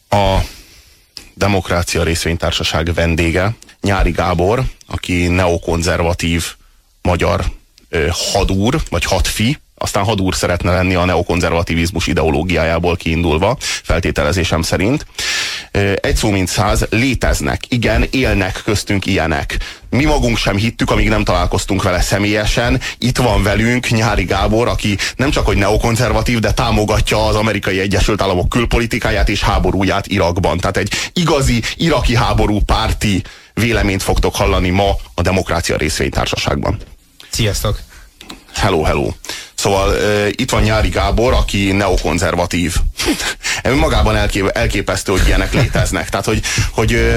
A Demokrácia Részvénytársaság vendége Nyári Gábor, aki neokonzervatív magyar hadúr, vagy hadfi, aztán hadúr szeretne lenni a neokonzervativizmus ideológiájából kiindulva, feltételezésem szerint. Egy szó mint száz, léteznek, igen, élnek köztünk ilyenek. Mi magunk sem hittük, amíg nem találkoztunk vele személyesen. Itt van velünk Nyári Gábor, aki nem csak hogy neokonzervatív, de támogatja az Amerikai Egyesült Államok külpolitikáját és háborúját Irakban. Tehát egy igazi iraki háború párti véleményt fogtok hallani ma a Demokrácia Részvénytársaságban. Sziasztok! Hello, hello. Szóval itt van Nyári Gábor, aki neokonzervatív. Magában elképesztő, hogy ilyenek léteznek. Tehát, hogy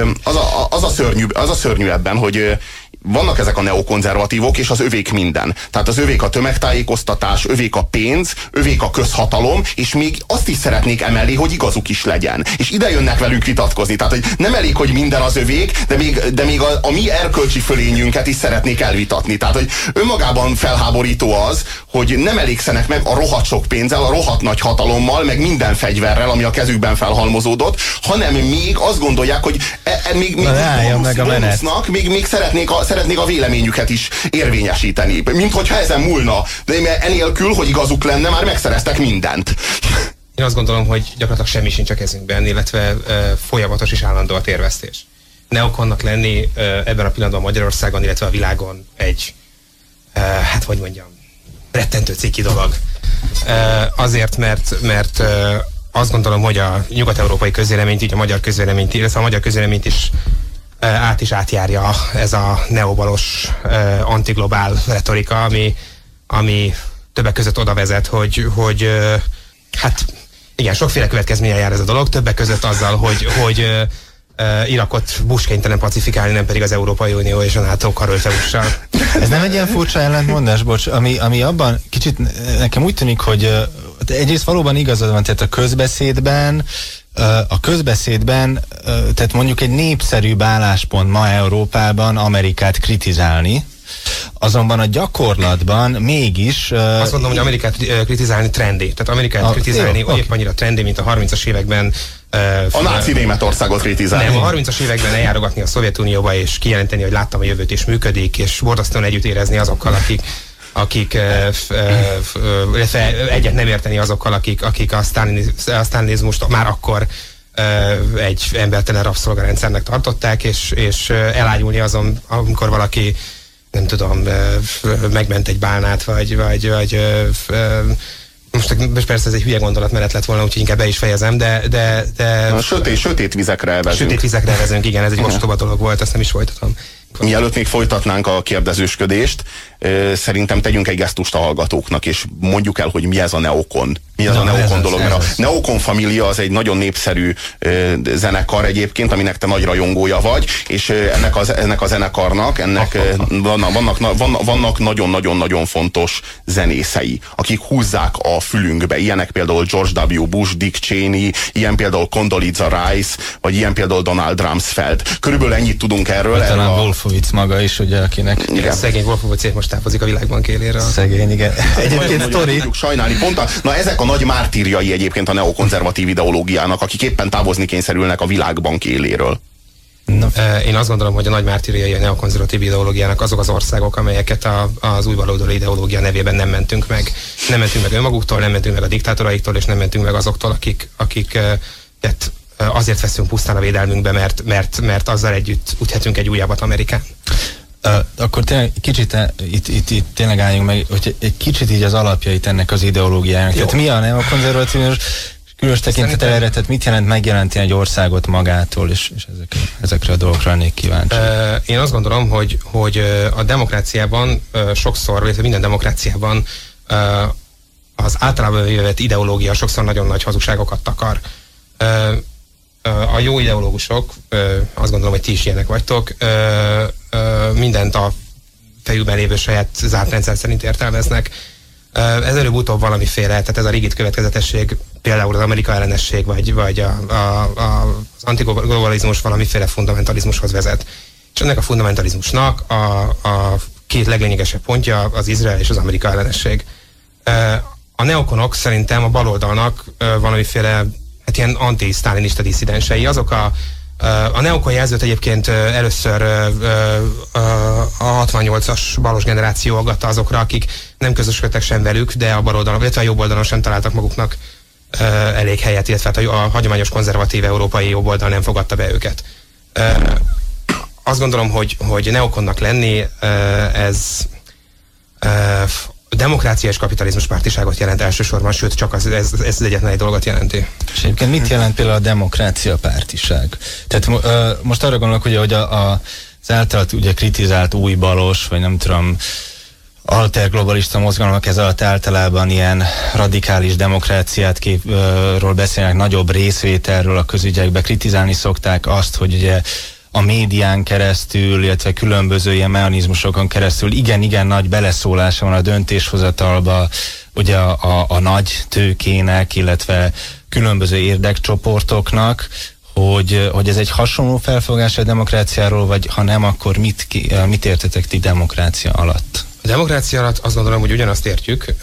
az a szörnyű ebben, hogy vannak ezek a neokonzervatívok, és az övék minden. Tehát az övék a tömegtájékoztatás, övék a pénz, övék a közhatalom, és még azt is szeretnék emellé, hogy igazuk is legyen. És ide jönnek velünk vitatkozni. Tehát, hogy nem elég, hogy minden az övék, de még a mi erkölcsi fölényünket is szeretnék elvitatni. Tehát, hogy önmagában felháborító az, hogy nem elégszenek meg a rohadt sok pénzzel, a rohadt nagy hatalommal, meg minden fegyverrel, ami a kezükben felhalmozódott, hanem még azt gondolják, hogy még bonusznak, még szeretnék a véleményüket is érvényesíteni. Mint hogyha ezen múlna. De enélkül, hogy igazuk lenne, már megszereztek mindent. Én azt gondolom, hogy gyakorlatilag semmi sincs a kezünkben, illetve folyamatos és állandó a térvesztés. Neokonnak lenni ebben a pillanatban Magyarországon, illetve a világon egy, hát hogy mondjam, rettentő ciki dolog. Azért, mert azt gondolom, hogy a nyugat-európai közvéleményt, így a magyar közvéleményt, illetve a magyar közvéleményt is átjárja ez a neobalos antiglobál retorika, ami többek között oda vezet, hogy hát igen, sokféle következménye jár ez a dolog, többek között azzal, hogy Irakot Bush kénytelen pacifikálni, nem pedig az Európai Unió és a NATO karölte USA-sal. Ez nem egy ilyen furcsa ellentmondás, bocs, ami abban kicsit nekem úgy tűnik, hogy egyrészt valóban igazad van, tehát a közbeszédben, tehát mondjuk egy népszerűbb álláspont ma Európában Amerikát kritizálni, azonban a gyakorlatban mégis... Azt mondom, hogy Amerikát kritizálni trendi. Tehát Amerikát kritizálni épp annyira trendi, mint a 30-as években... a náci Németországot kritizálni. Nem, a 30-as években eljárogatni a Szovjetunióba, és kijelenteni, hogy láttam a jövőt, és működik, és borzasztóan együtt érezni azokkal, akik egyet nem érteni azokkal, akik a sztálinizmust már akkor egy embertelen rabszolgarendszernek tartották, és elájulni azon, amikor valaki, nem tudom, megment egy bálnát, vagy most persze ez egy hülye gondolatmenet lett volna, úgyhogy inkább be is fejezem, de sötét vizekre elvezünk. Sötét vizekre elvezünk, igen, ez egy ostoba dolog volt, ezt nem is folytatom. Mielőtt még folytatnánk a kérdezősködést, szerintem tegyünk egy gesztust a hallgatóknak, és mondjuk el, hogy mi ez a neokon. Mi ez a neokon dolog? Mert a Neokon Família az egy nagyon népszerű zenekar egyébként, aminek te nagy rajongója vagy, és ennek a zenekarnak vannak nagyon-nagyon-nagyon fontos zenészei, akik húzzák a fülünkbe. Ilyenek például George W. Bush, Dick Cheney, ilyen például Condoleezza Rice, vagy ilyen például Donald Rumsfeld. Körülbelül ennyit tudunk erről. Talán Wolfowitz maga is, ugye, akinek... Igen. Szegény Wolfowitz most távozik a Világbank éléről. Szegény, igen. Egyébként sztori. Sajnálni. Na ezek a nagy mártírjai egyébként a neokonzervatív ideológiának, akik éppen távozni kényszerülnek a Világbank éléről. No. Én azt gondolom, hogy a nagy mártírjai a neokonzervatív ideológiának azok az országok, amelyeket az új baloldali ideológia nevében nem mentünk meg. Nem mentünk meg önmaguktól, nem mentünk meg a diktátoraiktól, és nem mentünk meg azoktól, akik azért veszünk pusztán a védelmünkbe, mert azzal együtt üthetünk egy újabbat Amerikán. Akkor tényleg kicsit itt tényleg álljunk meg, hogy egy kicsit így az alapjait ennek az ideológiának. Tehát mi a neokonzervatívus, különös tekintet erre, tehát mit jelent megjelenteni egy országot magától, és ezekre a dolgokra lennék kíváncsi. Én azt gondolom, hogy a demokráciában sokszor, illetve minden demokráciában az általában vévett ideológia sokszor nagyon nagy hazugságokat takar. A jó ideológusok, azt gondolom, hogy ti is ilyenek vagytok, mindent a fejükben lévő saját zárt rendszer szerint értelmeznek. Ez előbb-utóbb valamiféle, tehát ez a rigid következetesség, például az Amerika ellenesség, vagy az antiglobalizmus valamiféle fundamentalizmushoz vezet. És ennek a fundamentalizmusnak a két leglényegesebb pontja az Izrael és az Amerika ellenesség. A neokonok szerintem a baloldalnak valamiféle hát ilyen anti-sztálinista disszidensei. Azok a neokon jelzőt egyébként először a 68-as balos generáció aggatta azokra, akik nem közösködtek sem velük, de a bal oldalon, illetve a jobb oldalon sem találtak maguknak elég helyet, illetve hát a hagyományos konzervatív európai jobb oldal nem fogadta be őket. Azt gondolom, hogy neokonnak lenni, ez demokrácia és kapitalizmus pártiságot jelent elsősorban, sőt csak ez egyetlen egy dolgot jelenti. És egyébként mit jelent például a demokrácia pártiság? Tehát most arra gondolok, ugye, hogy az általát ugye kritizált új balos, vagy nem tudom, alterglobalista mozgalmak ez alatt általában ilyen radikális demokráciátról beszélnek, nagyobb részvételről a közügyekbe, kritizálni szokták azt, hogy ugye a médián keresztül, illetve különböző ilyen mechanizmusokon keresztül igen nagy beleszólása van a döntéshozatalba, ugye a nagy tőkének, illetve különböző érdekcsoportoknak, hogy ez egy hasonló felfogás a demokráciáról, vagy ha nem, akkor mit értetek ti demokrácia alatt? A demokrácia alatt azt gondolom, hogy ugyanazt értjük.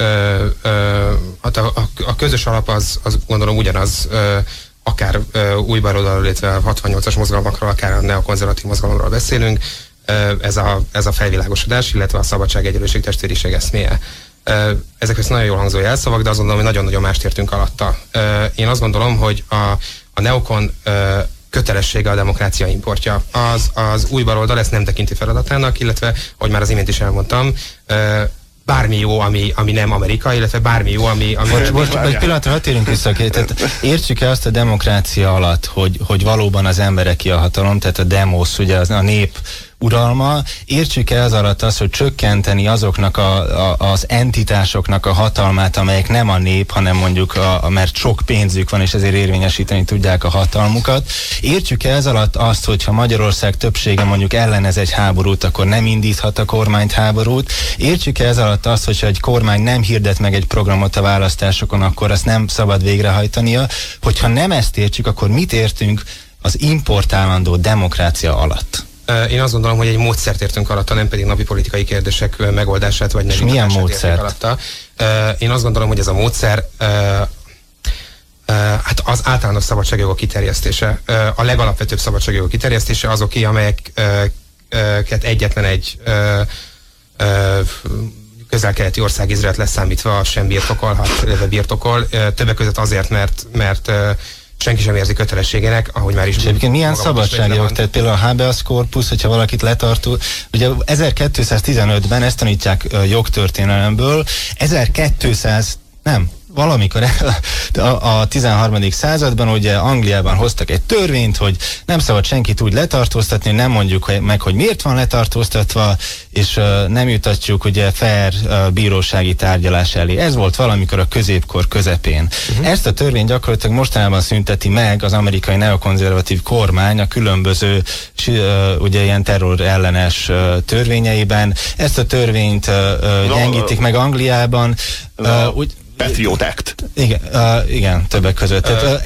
A közös alap az gondolom ugyanaz, akár új baloldalról, illetve a 68-as mozgalmakról, akár a neokonzervatív mozgalomról beszélünk, ez a felvilágosodás, illetve a szabadság, egyenlőség, testvériség eszméje. Ezek össze nagyon jól hangzó jelszavak, de azt gondolom, hogy nagyon-nagyon mást értünk alatta. Én azt gondolom, hogy a neokon kötelessége a demokrácia importja. Az új baloldal ezt nem tekinti feladatának, illetve, ahogy már az imént is elmondtam, bármi jó, ami nem Amerika, illetve bármi jó, ami... Most egy pillanatra, ha térünk vissza, tehát értsük-e azt a demokrácia alatt, hogy valóban az embereki a hatalom, tehát a demos, ugye a nép uralma, értsük-e az alatt azt, hogy csökkenteni azoknak az entitásoknak a hatalmát, amelyek nem a nép, hanem mondjuk mert sok pénzük van, és ezért érvényesíteni tudják a hatalmukat. Értsük-e ez alatt azt, hogyha Magyarország többsége mondjuk ellenez egy háborút, akkor nem indíthat a kormányt háborút? Értsük-e ez alatt azt, hogyha egy kormány nem hirdet meg egy programot a választásokon, akkor azt nem szabad végrehajtania? Hogyha nem ezt értjük, akkor mit értünk az importálandó demokrácia alatt? Én azt gondolom, hogy egy módszert értünk alatta, nem pedig napi politikai kérdések megoldását, vagy nem. Milyen módszert? Alatta. Én azt gondolom, hogy ez a módszer hát az általános szabadságjogok kiterjesztése, a legalapvetőbb szabadságjogok kiterjesztése azoké, amelyeket egyetlen egy közel-keleti ország, Izraelt leszámítva sem birtokolhat, illetve birtokol, többek között azért, mert senki sem érzi kötelességének, ahogy már is... És egyébként milyen szabadságjog? Tehát például a habeas corpus, hogyha valakit letartó... Ugye 1215-ben ezt tanítják jogtörténelemből, valamikor a 13. században ugye Angliában hoztak egy törvényt, hogy nem szabad senkit úgy letartóztatni, nem mondjuk meg, hogy miért van letartóztatva, és nem jutatjuk ugye fair bírósági tárgyalás elé. Ez volt valamikor a középkor közepén. Ezt a törvényt gyakorlatilag mostanában szünteti meg az amerikai neokonzervatív kormány a különböző ugye ilyen terror ellenes törvényeiben. Ezt a törvényt gyengítik meg Angliában. Patriot Act. Igen, többek között. Tehát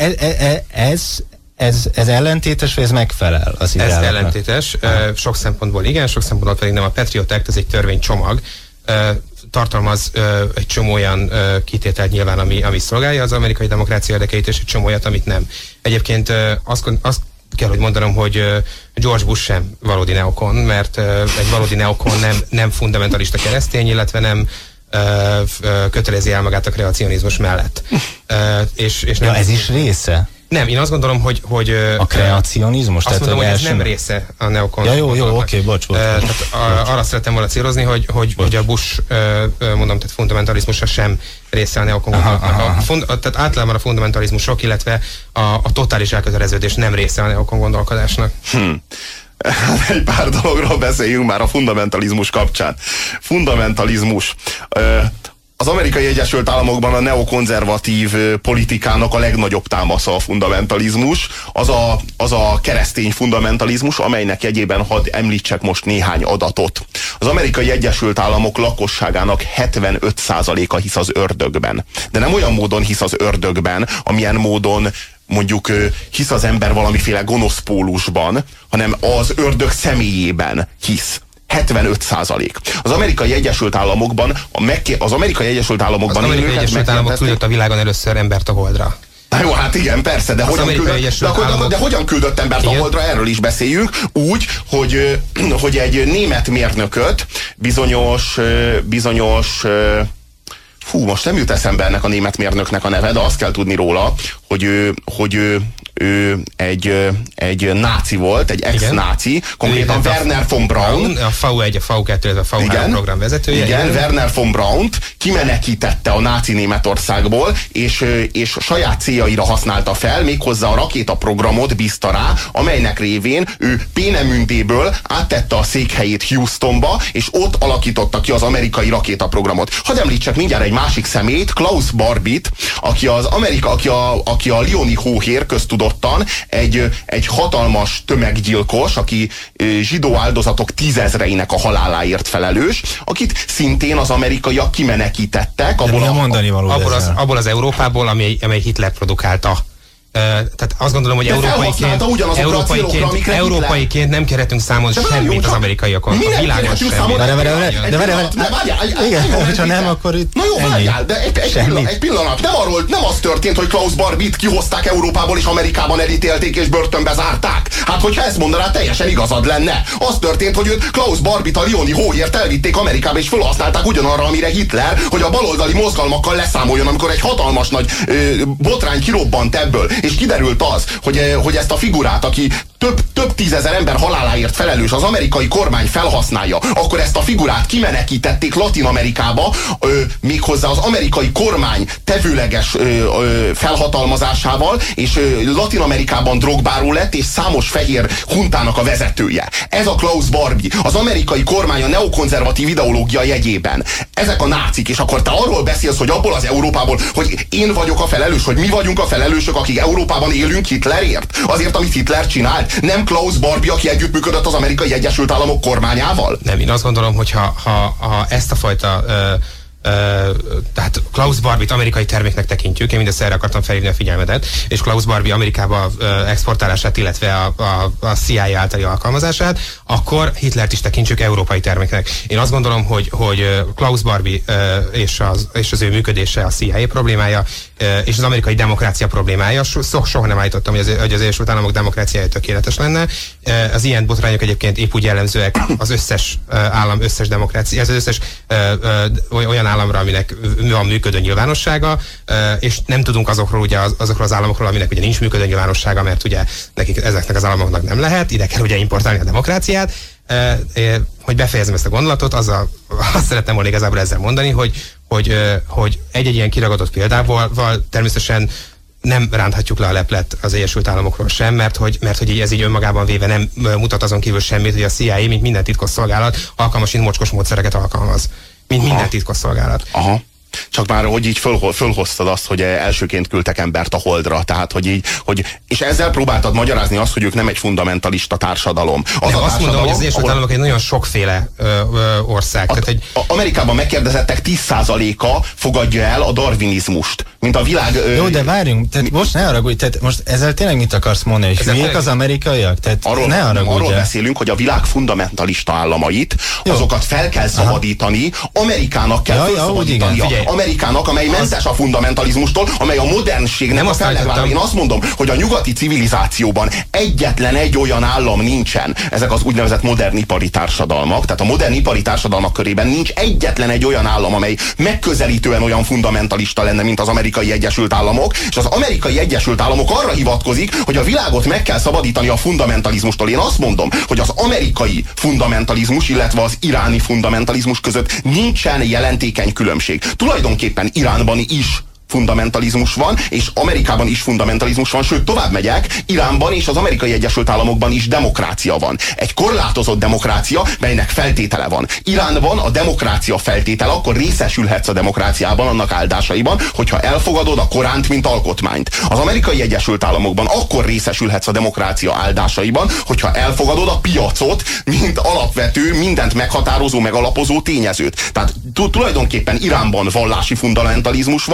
ez ellentétes, vagy ez megfelel az ideáloknak? Ez ellentétes. Sok szempontból igen, sok szempontból pedig nem. A Patriot Act, ez egy törvénycsomag. Tartalmaz egy csomó olyan kitételt nyilván, ami szolgálja az amerikai demokrácia érdekeit, és egy csomó olyat, amit nem. Egyébként azt kell, hogy mondanom, hogy George Bush sem valódi neokon, mert egy valódi neokon nem fundamentalista keresztény, illetve nem kötelezi el magát a kreacionizmus mellett. És nem ez is része? Nem, én azt gondolom, hogy a kreacionizmus? Azt mondom, hogy ez nem része a neokon. Jó, oké, bocs. Arra szerettem volna célozni, hogy a Bush, mondom, tehát fundamentalizmusa sem része a neokon gondolkodásnak. Tehát általában a fundamentalizmusok, illetve a totális elköteleződés nem része a neokon gondolkodásnak. Hát egy pár dologról beszéljünk már a fundamentalizmus kapcsán. Fundamentalizmus. Az Amerikai Egyesült Államokban a neokonzervatív politikának a legnagyobb támasza a fundamentalizmus. Az a keresztény fundamentalizmus, amelynek jegyében hadd említsek most néhány adatot. Az Amerikai Egyesült Államok lakosságának 75%-a hisz az ördögben. De nem olyan módon hisz az ördögben, amilyen módon mondjuk hisz az ember valamiféle gonosz pólusban, hanem az ördög személyében hisz. 75%. Az Amerikai Egyesült Államokban Az Amerikai Egyesült Államok küldött a világon először embert a Holdra. Na jó, hát igen, persze, de hogyan küldött embert a Holdra, erről is beszéljünk. Úgy, hogy egy német mérnököt bizonyos most nem jut eszembe ennek a német mérnöknek a neve, de azt kell tudni róla, hogy ő egy náci volt, egy ex-náci, konkrétan Werner von Braun. A VU1, a VU2, a VU3 program vezetője. Igen, Werner von Braunt kimenekítette a náci Németországból, és saját céljaira használta fel, méghozzá a rakétaprogramot bízta rá, amelynek révén ő Peenemündéből áttette a székhelyét Houstonba, és ott alakította ki az amerikai rakétaprogramot. Hadd említsek mindjárt egy másik szemét, Klaus Barbit, aki a Lioni hóhér köztudottan egy hatalmas tömeggyilkos, aki zsidó áldozatok 10 000-einek a haláláért felelős, akit szintén az amerikaiak kimenekítettek. Abból az Európából, amely Hitler produkálta. Tehát azt gondolom, hogy európaiként nem kérhetünk számon semmit az amerikaiakon. A világon semmit. Igen, hogyha nem, akkor itt na jó, várjál, de egy pillanat. Nem az történt, hogy Klaus Barbit kihozták Európából és Amerikában elítélték és börtönbe zárták. Hát, hogyha ezt mondaná, teljesen igazad lenne. Az történt, hogy őt Klaus Barbit a Lioni hóért elvitték Amerikába és felhasználták ugyanarra, amire Hitler, hogy a baloldali mozgalmakkal leszámoljon, amikor egy hatalmas nagy botrány kirobbant ebből. És kiderült az, hogy ezt a figurát, aki több 10 000 ember haláláért felelős, az amerikai kormány felhasználja, akkor ezt a figurát kimenekítették Latin-Amerikába, méghozzá az amerikai kormány tevőleges felhatalmazásával, és Latin-Amerikában drogbáró lett, és számos fehér huntának a vezetője. Ez a Klaus Barbie, az amerikai kormány a neokonzervatív ideológia jegyében. Ezek a nácik, és akkor te arról beszélsz, hogy abból az Európából, hogy én vagyok a felelős, hogy mi vagyunk a felelősök, akik Európában élünk Hitlerért? Azért, amit Hitler csinált? Nem Klaus Barbie, aki együttműködött az Amerikai Egyesült Államok kormányával? Nem, én azt gondolom, hogy ha ezt a fajta tehát Klaus Barbie-t amerikai terméknek tekintjük, én mindezt erre akartam felhívni a figyelmedet, és Klaus Barbie Amerikába exportálását, illetve a CIA általi alkalmazását, akkor Hitlert is tekintsük európai terméknek. Én azt gondolom, hogy Klaus Barbie és az ő működése a CIA problémája, és az amerikai demokrácia problémája. Soha nem állítottam, hogy az Egyesült Államok demokráciája tökéletes lenne. Az ilyen botrányok egyébként épp úgy jellemzőek az összes állam összes demokrácia, az összes olyan államra, aminek van működő nyilvánossága, és nem tudunk azokról az államokról, aminek ugye nincs működő nyilvánossága, mert ugye ezeknek az államoknak nem lehet, ide kell ugye importálni a demokráciát. Hogy befejezem ezt a gondolatot, azt szeretném volna igazából ezzel mondani, hogy egy-egy ilyen kiragadott példával természetesen nem ránthatjuk le a leplet az Egyesült Államokról sem, mert hogy ez így önmagában véve nem mutat azon kívül semmit, hogy a CIA, mint minden titkosszolgálat, alkalmasint mocskos módszereket alkalmaz. Mint minden titkosszolgálat. Aha. Csak már, hogy így fölhoztad azt, hogy elsőként küldtek embert a Holdra, tehát, és ezzel próbáltad magyarázni azt, hogy ők nem egy fundamentalista társadalom. Azt mondom, hogy az Egyesült Államok egy nagyon sokféle ország. Amerikában megkérdezettek 10%-a fogadja el a darwinizmust, mint a világ... Jó, de várjunk, tehát most ne haragudj, tehát most ezzel tényleg mit akarsz mondani, hogy hülyék az amerikaiak? Tehát arról beszélünk, hogy a világ fundamentalista államait, azokat fel kell szabadítani, Amerikának kell felszabadítania. Amerikának, amely mentes a fundamentalizmustól, amely a modernségnek a fellegvára. Én azt mondom, hogy a nyugati civilizációban egyetlen egy olyan állam nincsen. Ezek az úgynevezett modern ipari társadalmak. Tehát a modern ipari társadalmak körében nincs egyetlen egy olyan állam, amely megközelítően olyan fundamentalista lenne, mint az Amerikai Egyesült Államok. És az Amerikai Egyesült Államok arra hivatkozik, hogy a világot meg kell szabadítani a fundamentalizmustól. Én azt mondom, hogy az amerikai fundamentalizmus, illetve az iráni fundamentalizmus között nincsen jelentékeny különbség. Tulajdonképpen Iránban is fundamentalizmus van, és Amerikában is fundamentalizmus van, sőt, tovább megyek, Iránban és az Amerikai Egyesült Államokban is demokrácia van. Egy korlátozott demokrácia, melynek feltétele van. Iránban a demokrácia feltétele, akkor részesülhetsz a demokráciában, annak áldásaiban, hogyha elfogadod a Koránt, mint alkotmányt. Az Amerikai Egyesült Államokban akkor részesülhetsz a demokrácia áldásaiban, hogyha elfogadod a piacot, mint alapvető, mindent meghatározó, megalapozó tényezőt. Tehát tulajdonképpen Iránban vallási fundamentalizmus van, az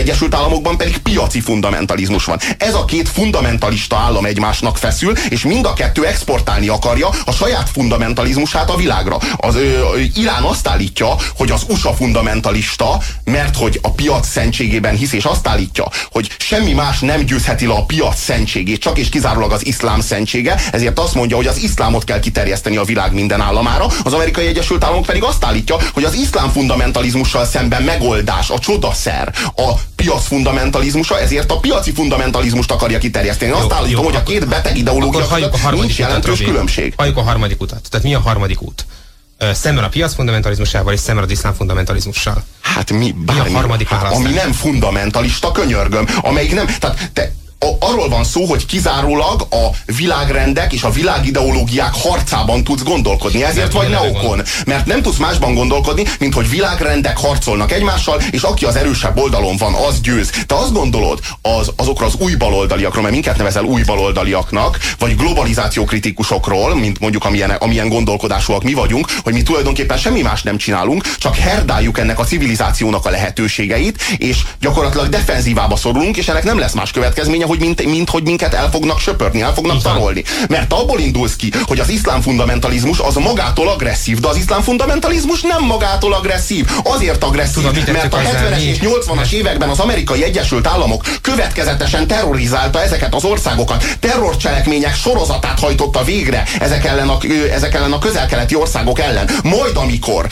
Egyesült Államokban pedig piaci fundamentalizmus van. Ez a két fundamentalista állam egymásnak feszül, és mind a kettő exportálni akarja a saját fundamentalizmusát a világra. Irán azt állítja, hogy az USA fundamentalista, mert hogy a piac szentségében hisz, és azt állítja, hogy semmi más nem győzheti le a piac szentségét, csak és kizárólag az iszlám szentsége, ezért azt mondja, hogy az iszlámot kell kiterjeszteni a világ minden államára. Az Amerikai Egyesült Államok pedig azt állítja, hogy az iszlám fundamentalizmussal szemben megoldás, a csodaszer, a piac fundamentalizmusa, ezért a piaci fundamentalizmust akarja kiterjeszteni. Azt állítom, hogy a két beteg ideológia között nincs jelentős különbség. Halljuk a harmadik utat. Tehát mi a harmadik út? Szemben a piac fundamentalizmusával és szemben az iszlám fundamentalizmussal. Hát mi a harmadik választás? Ami nem fundamentalista, könyörgöm. Amelyik nem... Tehát arról van szó, hogy kizárólag a világrendek és a világideológiák harcában tudsz gondolkodni. Ezért vagy neokon. Mert nem tudsz másban gondolkodni, mint hogy világrendek harcolnak egymással, és aki az erősebb oldalon van, az győz. Te azt gondolod azokra az új baloldaliakról, mert minket nevezel új baloldaliaknak, vagy globalizációkritikusokról, mint mondjuk amilyen gondolkodásúak mi vagyunk, hogy mi tulajdonképpen semmi más nem csinálunk, csak herdáljuk ennek a civilizációnak a lehetőségeit, és gyakorlatilag defenzívába szorulunk, és ennek nem lesz más következménye, mint hogy minket el fognak söpörni, el fognak tarolni. Mert abból indulsz ki, hogy az iszlám fundamentalizmus az magától agresszív, de az iszlám fundamentalizmus nem magától agresszív. Azért agresszív, mert a 70-es és 80-as években az Amerikai Egyesült Államok következetesen terrorizálta ezeket az országokat. Terrorcselekmények sorozatát hajtotta végre ezek ellen a közel-keleti országok ellen. Majd amikor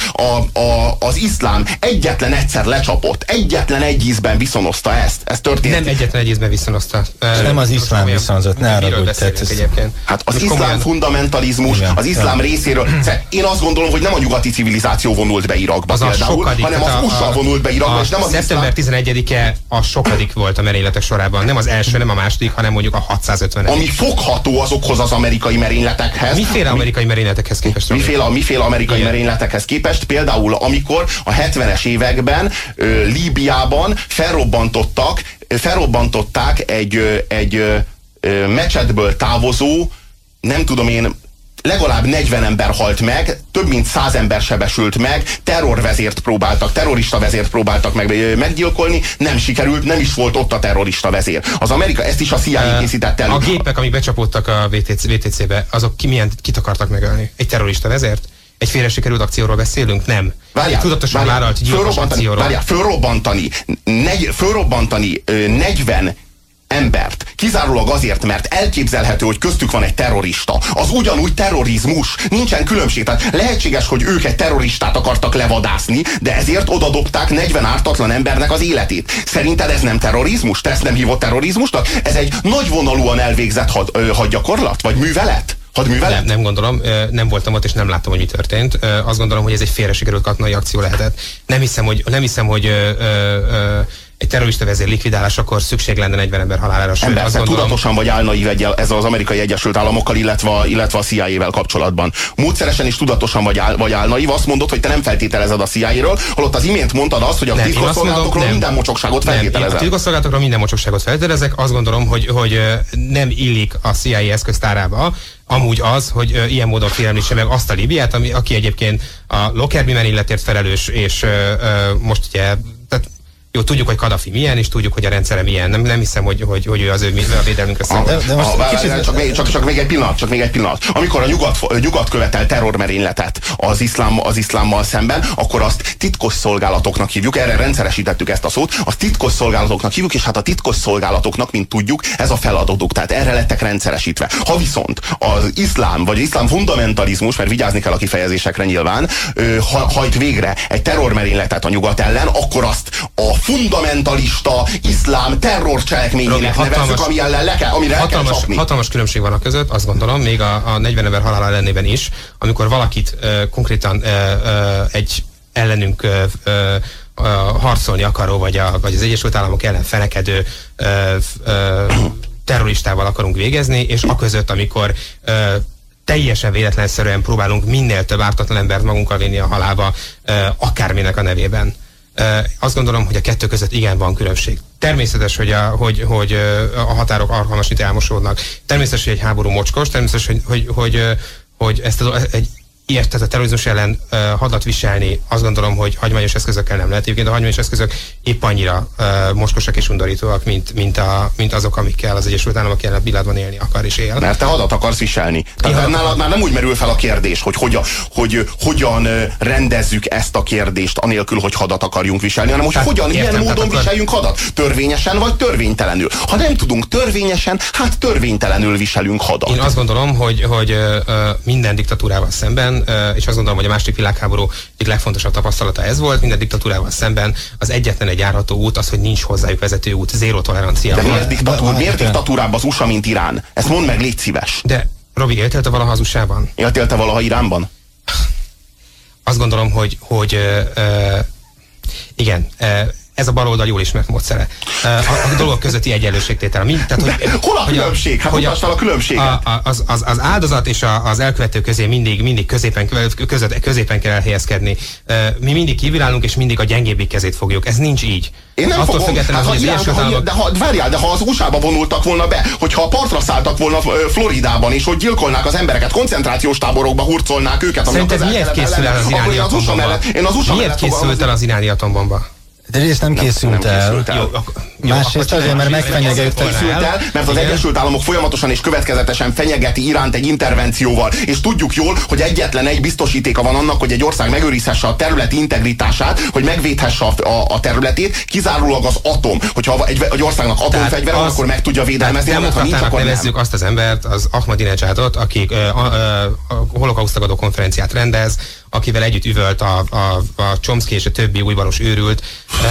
az iszlám egyetlen egyszer lecsapott, egyetlen egy ízben viszonozta ezt. Ez történt. Nem egyetlen egy ízben viszonozta. Nem az iszlám viszonzott, ne arra úgy egyébként. Hát az iszlám fundamentalizmus, az iszlám részéről. Én azt gondolom, hogy nem a nyugati civilizáció vonult be Irakba például, hanem az USA vonult be Irakba, és nem az szeptember 11-e a sokadik volt a merényletek sorában. Nem az első, nem a második, hanem mondjuk a 650. Ami fogható azokhoz az amerikai merényletekhez. Miféle amerikai merényletekhez képest? Miféle amerikai merényletekhez képest? Például amikor a 70-es években Líbiában felrobbantották egy mecsetből távozó, nem tudom én, legalább 40 ember halt meg, több mint 100 ember sebesült meg, terrorista vezért próbáltak meg meggyilkolni, nem sikerült, nem is volt ott a terrorista vezér. Az Amerika ezt is a CIA készítette elő. A gépek, amik becsapódtak a VTC-be, azok kit akartak megölni? Egy terrorista vezért? Egy félre sikerült akcióról beszélünk? Nem. Tudatosan vállalt gyilkos akcióról. Fölrobbantani 40 embert, kizárólag azért, mert elképzelhető, hogy köztük van egy terrorista. Az ugyanúgy terrorizmus. Nincsen különbség. Tehát lehetséges, hogy ők egy terroristát akartak levadászni, de ezért odadobták 40 ártatlan embernek az életét. Szerinted ez nem terrorizmus? Te ezt nem hívod terrorizmusnak? Ez egy nagyvonalúan elvégzett hadgyakorlat? Vagy művelet? Nem gondolom, nem voltam ott, és nem láttam, hogy mi történt. Azt gondolom, hogy ez egy félre sikerült katonai akció lehetett. Nem hiszem, hogy egy terrorista vezér likvidálásakor szükség lenne 40 ember halálára. Tudatosan vagy álnaív ezzel az Amerikai Egyesült Államokkal, illetve a CIA-vel kapcsolatban. Módszeresen is tudatosan vagy álnaív, azt mondod, hogy te nem feltételezed a CIA-ről, holott az imént mondtad azt, hogy a titkosszolgálatokról minden mocsokságot feltételezel. A titkosszolgálatokról minden mocsokságot feltételezek, azt gondolom, hogy nem illik a CIA eszköztárába amúgy az, hogy ilyen módon félemlítse meg azt a Líbiát, aki egyébként a Lockerbie merényletért felelős, és most ugye, tehát jó, tudjuk, hogy Kadhafi milyen, és tudjuk, hogy a rendszere milyen. Nem hiszem, hogy ő az ő a védelmünkre szemben. Csak még egy pillanat. Amikor a nyugat követel terrormerényletet az iszlámmal szemben, akkor azt titkos szolgálatoknak hívjuk, erre rendszeresítettük ezt a szót, azt titkos szolgálatoknak hívjuk, és hát a titkos szolgálatoknak, mint tudjuk, ez a feladatuk, tehát erre lettek rendszeresítve. Ha viszont az iszlám, vagy iszlám fundamentalizmus, mert vigyázni kell a kifejezésekre nyilván, hajt végre egy terrormerényletet a nyugat ellen, akkor azt a fundamentalista iszlám terrorcselekményének nevezzük, amire el kell csapni. Hatalmas különbség van a között, azt gondolom, még a 40 ember halála ellenében is, amikor valakit konkrétan egy ellenünk harcolni akaró, vagy az Egyesült Államok ellen fenekedő terroristával akarunk végezni, és aközött, amikor teljesen véletlenszerűen próbálunk minél több ártatlan embert magunkkal vinni a halálba, akárminek a nevében. Azt gondolom, hogy a kettő között igen van különbség. Természetes, hogy a határok alkalmasint elmosódnak. Természetes, hogy egy háború mocskos, természetes, hogy ezt egy tehát a terrorizmus ellen hadat viselni, azt gondolom, hogy hagyományos eszközökkel nem lehet. Egyébként a hagyományos eszközök épp annyira moskosak és undorítóak, mint azok, amikkel az Egyesült Államok jelen pillanatban élni akar és él. Mert te hadat akarsz viselni. Tehát nálad már nem úgy merül fel a kérdés, hogy hogyan rendezzük ezt a kérdést, anélkül, hogy hadat akarjunk viselni, hanem hogy milyen módon viseljünk hadat. Törvényesen vagy törvénytelenül. Ha nem tudunk törvényesen, hát törvénytelenül viselünk hadat. Én azt gondolom, hogy minden diktatúrával szemben, és azt gondolom, hogy a második világháború egyik legfontosabb tapasztalata ez volt, minden diktatúrával szemben az egyetlen egy járható út az, hogy nincs hozzájuk vezető út, zéró tolerancia. De miért diktatúrább az USA, mint Irán? Ezt mondd meg, légy szíves. De Robi, éltél te valaha az USA-ban? Éltél te valaha Iránban? Azt gondolom, hogy igen, ez a baloldal jól ismert módszere. A dolgok közötti egyenlőségtétel. Hol a különbség? Hát mutasd fel a különbséget. Az áldozat és az elkövető közé mindig középen kell elhelyezkedni. Mi mindig kívülállunk, és mindig a gyengébbik kezét fogjuk. Ez nincs így. Én nem attól fogom, de ha az USA-ba vonultak volna be, hogyha a partra szálltak volna Floridában, és hogy gyilkolnák az embereket, koncentrációs táborokba hurcolnák őket. Szerinted miért készül el az iráni atombomba? Miért készült el az iráni atombomba? De részt nem készült el. Másrészt azért, mert megfenyegettek. Mert az Egyesült Államok folyamatosan és következetesen fenyegeti Iránt egy intervencióval. És tudjuk jól, hogy egyetlen egy biztosítéka van annak, hogy egy ország megőrizhesse a területi integritását, hogy megvédhesse a területét, kizárólag az atom. Hogyha egy országnak atomfegyvere van, akkor meg tudja védelmezni, mert ha nincs, akkor nevezzük azt az embert, az Ahmadinejadot, aki holokausztagadó konferenciát rendez, akivel együtt üvölt a Chomsky és a többi újbalos őrült,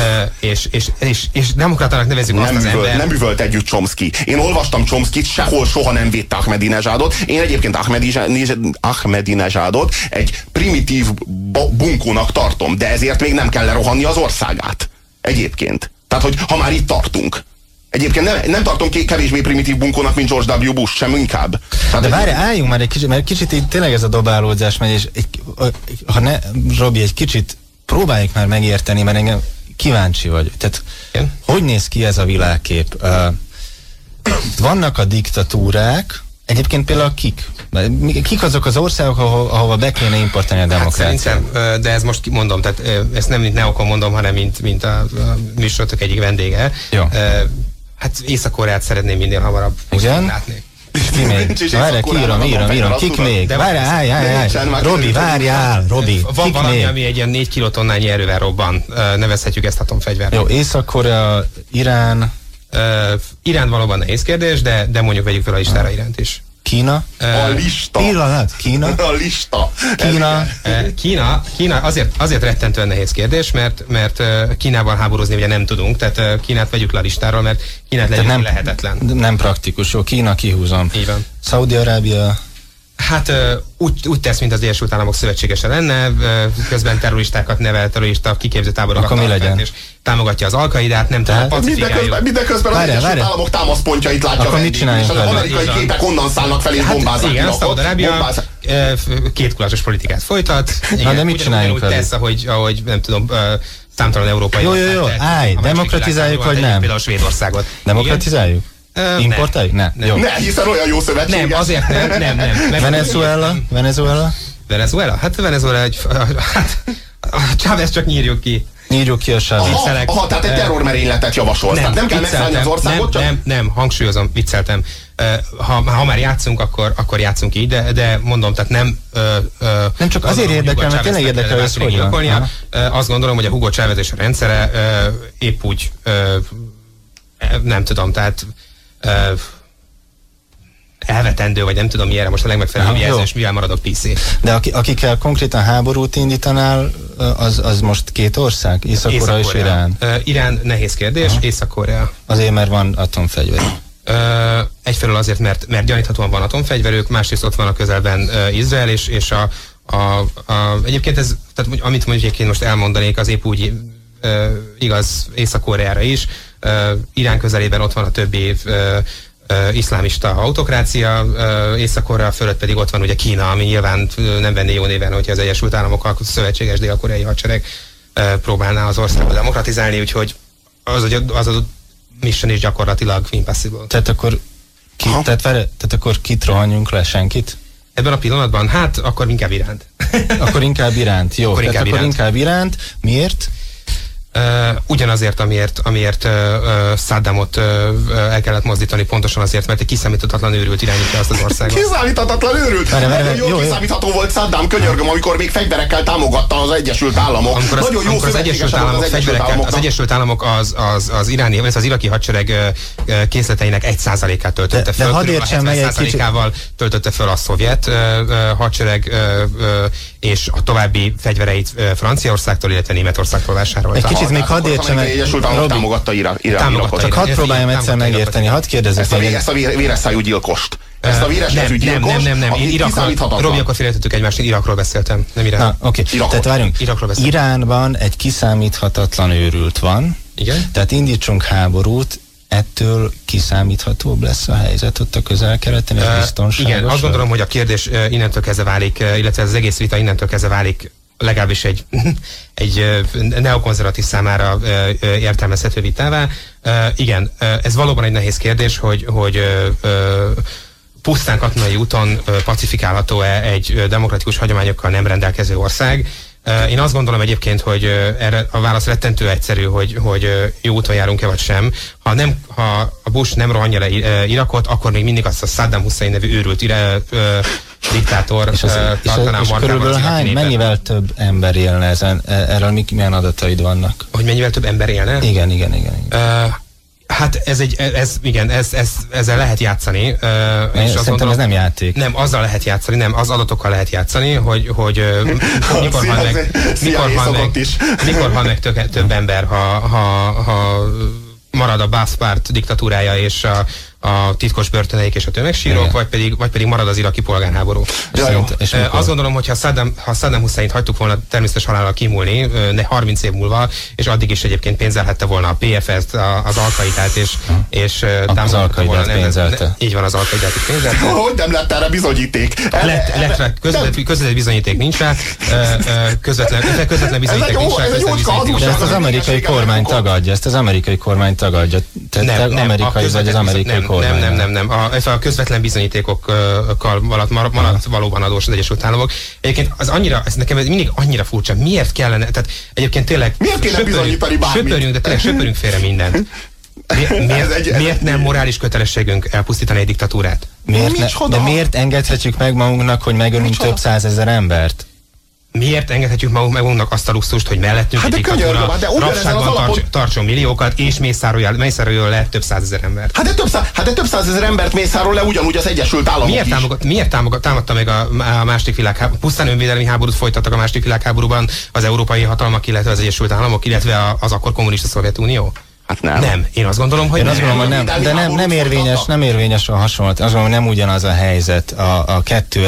és demokratának nevezzük azt az embert. Nem üvölt együtt Chomsky. Én olvastam Chomskyt, sehol soha nem védte Ahmadinejadot. Én egyébként Ahmadinejadot egy primitív bunkónak tartom, de ezért még nem kell lerohanni az országát. Egyébként. Tehát, hogy ha már itt tartunk. Egyébként nem tartom kevésbé primitív bunkónak, mint George W. Bush, sem inkább. Tehát, de várj, álljunk már egy kicsit, mert kicsit így tényleg ez a dobálódzás megy, és Robi, egy kicsit próbáljuk már megérteni, mert engem kíváncsi vagy. Tehát, hogy néz ki ez a világkép? Vannak a diktatúrák, egyébként például kik? Kik azok az országok, ahova be kéne importálni a demokráciát? Szerintem, de ez most mondom, tehát ezt nem mint Neokon mondom, hanem mint a műsorotok egyik vendége. Jó. Hát Észak-Koreát szeretném minél hamarabb látni. Ki még? Várjál, írom. Kik még? Várjál, Robi, várjál, Robi. Van valami, ami egy ilyen 4 kilotonnányi erővel robban. Nevezhetjük ezt atomfegyvernek. Jó, Észak-Korea, Irán. Irán valóban nehéz kérdés, de mondjuk vegyük fel a listára Iránt is. Kína? A lista. Pillanat, Kína? A lista. Kína azért rettentően nehéz kérdés, mert Kínában háborúzni ugye nem tudunk, tehát Kínát vegyük le a listáról, mert Kínát legyünk lehetetlen. Nem praktikus, jó, Kína kihúzom. Így van. Szaudi-Arábia? Hát úgy tesz, mint az Egyesült Államok szövetségese lenne, közben terroristákat nevel, terrorista kiképző táborokat tart, és támogatja az Al-Qaidát, nem tudom, pacifikáljuk. Mindeközben az Egyesült Államok támaszpontjait látja vendégül, és az amerikai gépek onnan szállnak fel, és bombázzák Irakot. Igen, Szaúd-Arábia kétkulasos politikát folytat. Na, de mit csináljunk velük? Tesz, ahogy nem tudom, számtalan európai. Jó, állj, demokratizáljuk, vagy nem? Például Svédországot. Demokratizáljuk? Importáljuk? Ne. Hiszen olyan jó szövetséges. Nem, azért nem. Venezuela? Hát Venezuela Chávez csak nyírjuk ki. Nyírjuk ki a Chávez. Tehát egy terrormerényletet javasolsz. Nem kell megszállni az országot, csak... Nem, hangsúlyozom, vicceltem. Ha már játszunk, akkor játszunk így, de mondom, tehát nem... Nem csak azért érdekel, mert tényleg érdekel, hogy hogyan. Azt gondolom, hogy a Hugo Chávez és a rendszere épp úgy nem tudom, tehát elvetendő, vagy nem tudom mi erre most a legmegfelelőbb jelző, és mivel maradok PC. De akikkel konkrétan háborút indítanál, az most két ország? Észak-Korea és Irán? Irán nehéz kérdés, Észak-Korea. Azért, mert van atomfegyver. Egyfelől azért, mert gyaníthatóan van atomfegyverük, másrészt ott van a közelben Izrael, és egyébként ez, tehát amit mondjuk én most elmondanék, az épp úgy igaz Észak-Koreára is. Irán közelében ott van a többi iszlámista autokrácia, Észak-Korea fölött pedig ott van ugye Kína, ami nyilván nem venné jó néven, hogyha az Egyesült Államok a szövetséges dél-koreai hadsereg próbálná az országot demokratizálni, úgyhogy az a mission is gyakorlatilag impossible. Tehát akkor kit rohanjunk le, senkit? Ebben a pillanatban? Hát, akkor inkább Iránt. Akkor inkább Iránt, jó. Akkor inkább Iránt. Miért? Ugyanazért, amiért Saddamot el kellett mozdítani, pontosan azért, mert egy kiszámíthatatlan őrült irányítja azt az országot. Kiszámíthatatlan őrült? Nagyon jó kiszámítható volt Saddam, könyörgöm, amikor még fegyverekkel támogatta az Egyesült Államok. Amikor az Egyesült Államok az iráni, vagy az iraki hadsereg készleteinek 1%-át töltötte föl. De hadd értsem meg egy kicsit. Töltötte föl a szovjet hadsereg, és a további fegyvereit Franciaországtól, illetve Németországtól vásárolta. Egy kicsit még hadd értsem meg. Egyesült Államok támogatta Irakot. Csak hadd próbáljam egyszer megérteni, hadd kérdezzek. Ezt a véresszájú gyilkost. Ezt a véres kezű gyilkost, nem. Robi, akkor félretettük egymást, én Irakról beszéltem, nem Irán. Na, oké. Tehát várjunk. Iránban egy kiszámíthatatlan őrült van. Igen? Tehát indítsunk háborút, ettől kiszámíthatóbb lesz a helyzet ott a közel-keleten, és biztonságos. Igen, azt gondolom, hogy a kérdés innentől kezdve válik, illetve az egész vita innentől kezdve válik legalábbis egy neokonzervatív számára értelmezhető vitává. Igen, ez valóban egy nehéz kérdés, hogy pusztán katonai úton pacifikálható-e egy demokratikus hagyományokkal nem rendelkező ország. Én azt gondolom egyébként, hogy erre a válasz rettentő egyszerű, hogy jó úton járunk-e vagy sem. Ha a Bush nem rohanja le Irakot, akkor még mindig azt a Saddam Hussein nevű őrült diktátor tartaná és körülbelül mennyivel több ember élne ezen? Erről milyen adataid vannak? Hogy mennyivel több ember élne? Igen. Hát ezzel lehet játszani. Szerintem ez nem játék. Nem, azzal lehet játszani, nem, az adatokkal lehet játszani, hogy mikor hal meg több ember, ha marad a Baath párt diktatúrája és a titkos börtöneik és a tömegsírok, vagy pedig marad az iraki polgárháború. Azt gondolom, hogy ha Saddam Husseint hagytuk volna természetes halállal kimúlni 30 év múlva, és addig is egyébként pénzelhette volna a PFS-t, az Al-Qaidát, és támogatta volna. Így van, az Al-Qaidát is pénzelte. Hogy nem lett erre bizonyíték? Közvetlen bizonyíték nincs rá, közvetlen bizonyíték nincs rá. De ezt az amerikai kormány tagadja, Nem, amerikai vagy az amerikai kormány. Nem. A közvetlen bizonyítékokkal maradt valóban adós az Egyesült Államok. Egyébként ez nekem mindig annyira furcsa. Miért kellene, tehát egyébként tényleg söpörjünk félre mindent. Miért nem morális kötelességünk elpusztítani egy diktatúrát? De miért engedhetjük meg magunknak, hogy megölünk több százezer embert? Miért engedhetjük magunknak azt a luxust, hogy mellettünk egy diktatúra rabságban tartson milliókat, és mészároljon le több százezer embert? Hát de több százezer embert mészárol le ugyanúgy az Egyesült Államok Miért támadta meg a második világháborút? Pusztán önvédelmi háborút folytattak a második világháborúban az európai hatalmak, illetve az Egyesült Államok, illetve az akkor kommunista Szovjetunió? Hát nem. Én azt gondolom, hogy nem érvényes a hasonlat. Azt gondolom, nem ugyanaz a helyzet. A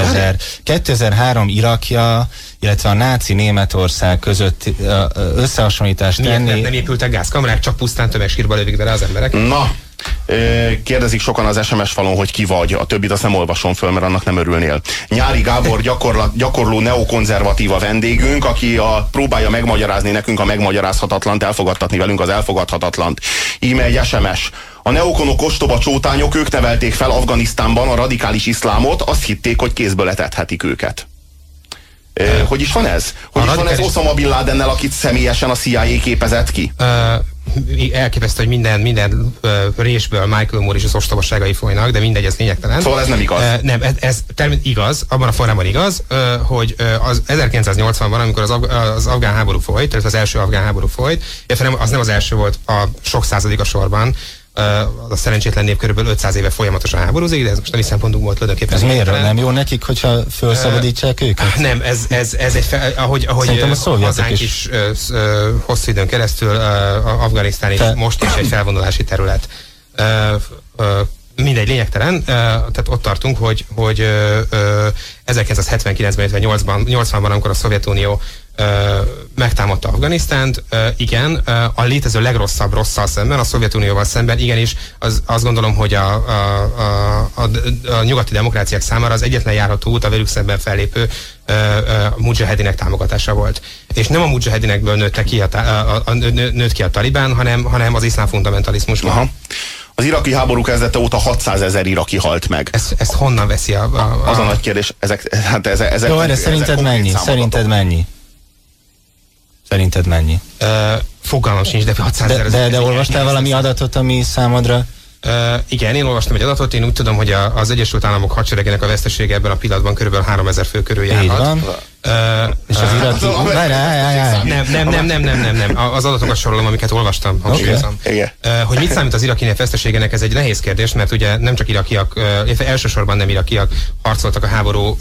2003 Irakja, illetve a náci Németország között összehasonlítást tenni. Miért nem épültek gázkamrák, csak pusztán tömegsírba lövik bele az emberek? Na, kérdezik sokan az SMS falon, hogy ki vagy. A többit azt nem olvasom föl, mert annak nem örülnél. Nyári Gábor gyakorló neokonzervatív a vendégünk, aki próbálja megmagyarázni nekünk a megmagyarázhatatlant, elfogadtatni velünk az elfogadhatatlant. Íme egy SMS. A neokonok ostoba csótányok, ők nevelték fel Afganisztánban a radikális iszlámot, azt hitték, hogy kézből etethetik őket. Hogy is van ez? Hogy is van ez Osama Bin Ladennel, akit személyesen a CIA képezett ki? Elképesztő, hogy minden résből Michael Moore és az ostobaságai folynak, de mindegy, ez lényegtelen. Szóval ez nem igaz. Nem, ez igaz, abban a formában igaz, hogy az 1980-ban, amikor az afgán háború folyt, tehát az első afgán háború folyt, illetve az nem az első volt a sok századik a sorban, a szerencsétlen nép körülbelül 500 éve folyamatosan háborúzik, de ez most a mi szempontunkból tulajdonképpen. Ez miért nem jó nekik, hogyha felszabadítsák őket? Nem, ez egy ahogy hazánk is hosszú időn keresztül, Afganisztán is most is egy felvonulási terület. Mindegy, lényegtelen, tehát ott tartunk, hogy 1979-ben, 80-ban, amikor a Szovjetunió megtámadta Afganisztánt, igen, a létező legrosszabb rosszal szemben, a Szovjetunióval szemben, igenis, azt gondolom, hogy a nyugati demokráciák számára az egyetlen járható út a velük szemben fellépő mujahedinek támogatása volt. És nem a mujahedinekből nőtt ki a talibán, hanem az iszlám fundamentalizmusban. Aha. Az iraki háború kezdete óta 600 000 iraki halt meg. Ezt honnan veszi Az a nagy kérdés, ezek jó, erre szerinted mennyi? Szerinted mennyi? Fogalmam sincs, de 600 000. De olvastál valami adatot, ami számodra? Igen, én olvastam egy adatot, én úgy tudom, hogy az Egyesült Államok hadseregének a vesztesége ebben a pillanatban kb. 3000 fő körül járhat. És az iraki... Nem. Az adatokat sorolom, amiket olvastam, hangsúlyozom. Hogy mit számít az irakinek veszteségének, ez egy nehéz kérdés, mert ugye nem csak irakiak, elsősorban nem irakiak harcoltak a háború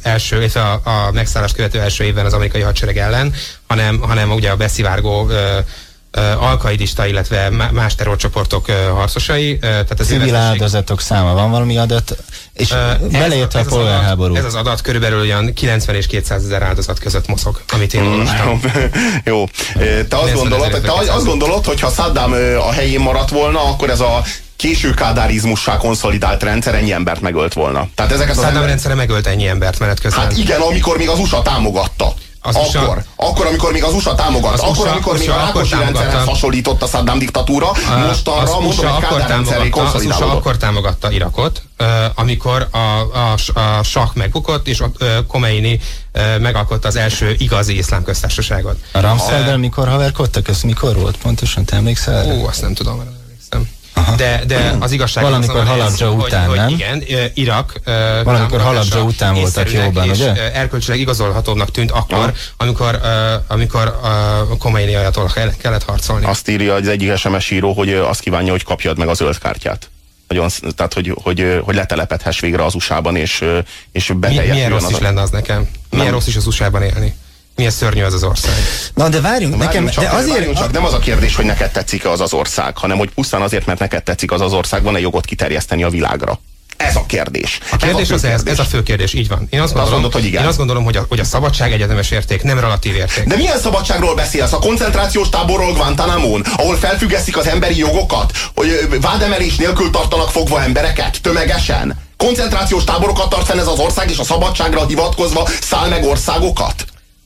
a megszállást követő első évben az amerikai hadsereg ellen, hanem ugye a beszivárgó alkaidista, illetve más terrorcsoportok harcosai. Civil áldozatok száma, van valami adat? És beleértve a polgárháború. Ez az adat körülbelül olyan 90 és 200 000 áldozat között mozog, amit én olvastam. Jó. Te azt gondolod, hogy ha Saddam a helyén maradt volna, akkor ez a késő kádárizmussá konszolidált rendszer ennyi embert megölt volna. Tehát ezek a Saddam rendszere megölt ennyi embert menet közben. Hát igen, amikor még az USA támogatta. Akkor, amikor még az USA támogatta, amikor még a Rákosi rendszerhez hasonlított a Saddam diktatúra, mostanra mondom, hogy Kádár rendszeré konszolidálódott. Az USA akkor támogatta Irakot, amikor a Sah megbukott, és Khomeini megalkotta az első igazi iszlám köztársaságot. A Ramszellel mikor haverkodtak? Ez mikor volt pontosan? Te emlékszel? Azt nem tudom, mert emlékszem. De az igazság valamikor Halabdzsa után, nem? Igen, Irak valamikor Halabdzsa után voltak jóban, ugye? Erkölcsileg igazolhatóbbnak tűnt akkor, amikor Khomeini ajatollah kellett harcolni. Azt írja az egyik SMS író, hogy azt kívánja, hogy kapjad meg a zöld kártyát. Tehát, hogy letelepedhess végre az USA-ban, és beteljesüljön. Milyen rossz is lenne az nekem? Milyen rossz is az USA-ban élni? Milyen szörnyű ez az ország. Na, de várjunk csak nem az a kérdés, hogy neked tetszik-e az ország, hanem hogy pusztán azért, mert neked tetszik az ország, van-e jogot kiterjeszteni a világra. Ez a kérdés. A kérdés ez a fő kérdés, így van. Én azt gondolom, hogy a szabadság egyetemes érték, nem relatív érték. De milyen szabadságról beszélsz? A koncentrációs táborról Guantánamón, ahol felfüggesztik az emberi jogokat, hogy vádemelés nélkül tartanak fogva embereket, tömegesen? Koncentrációs táborokat tart fenn ez az ország, és a szabadságra hivatkozva száll meg országokat?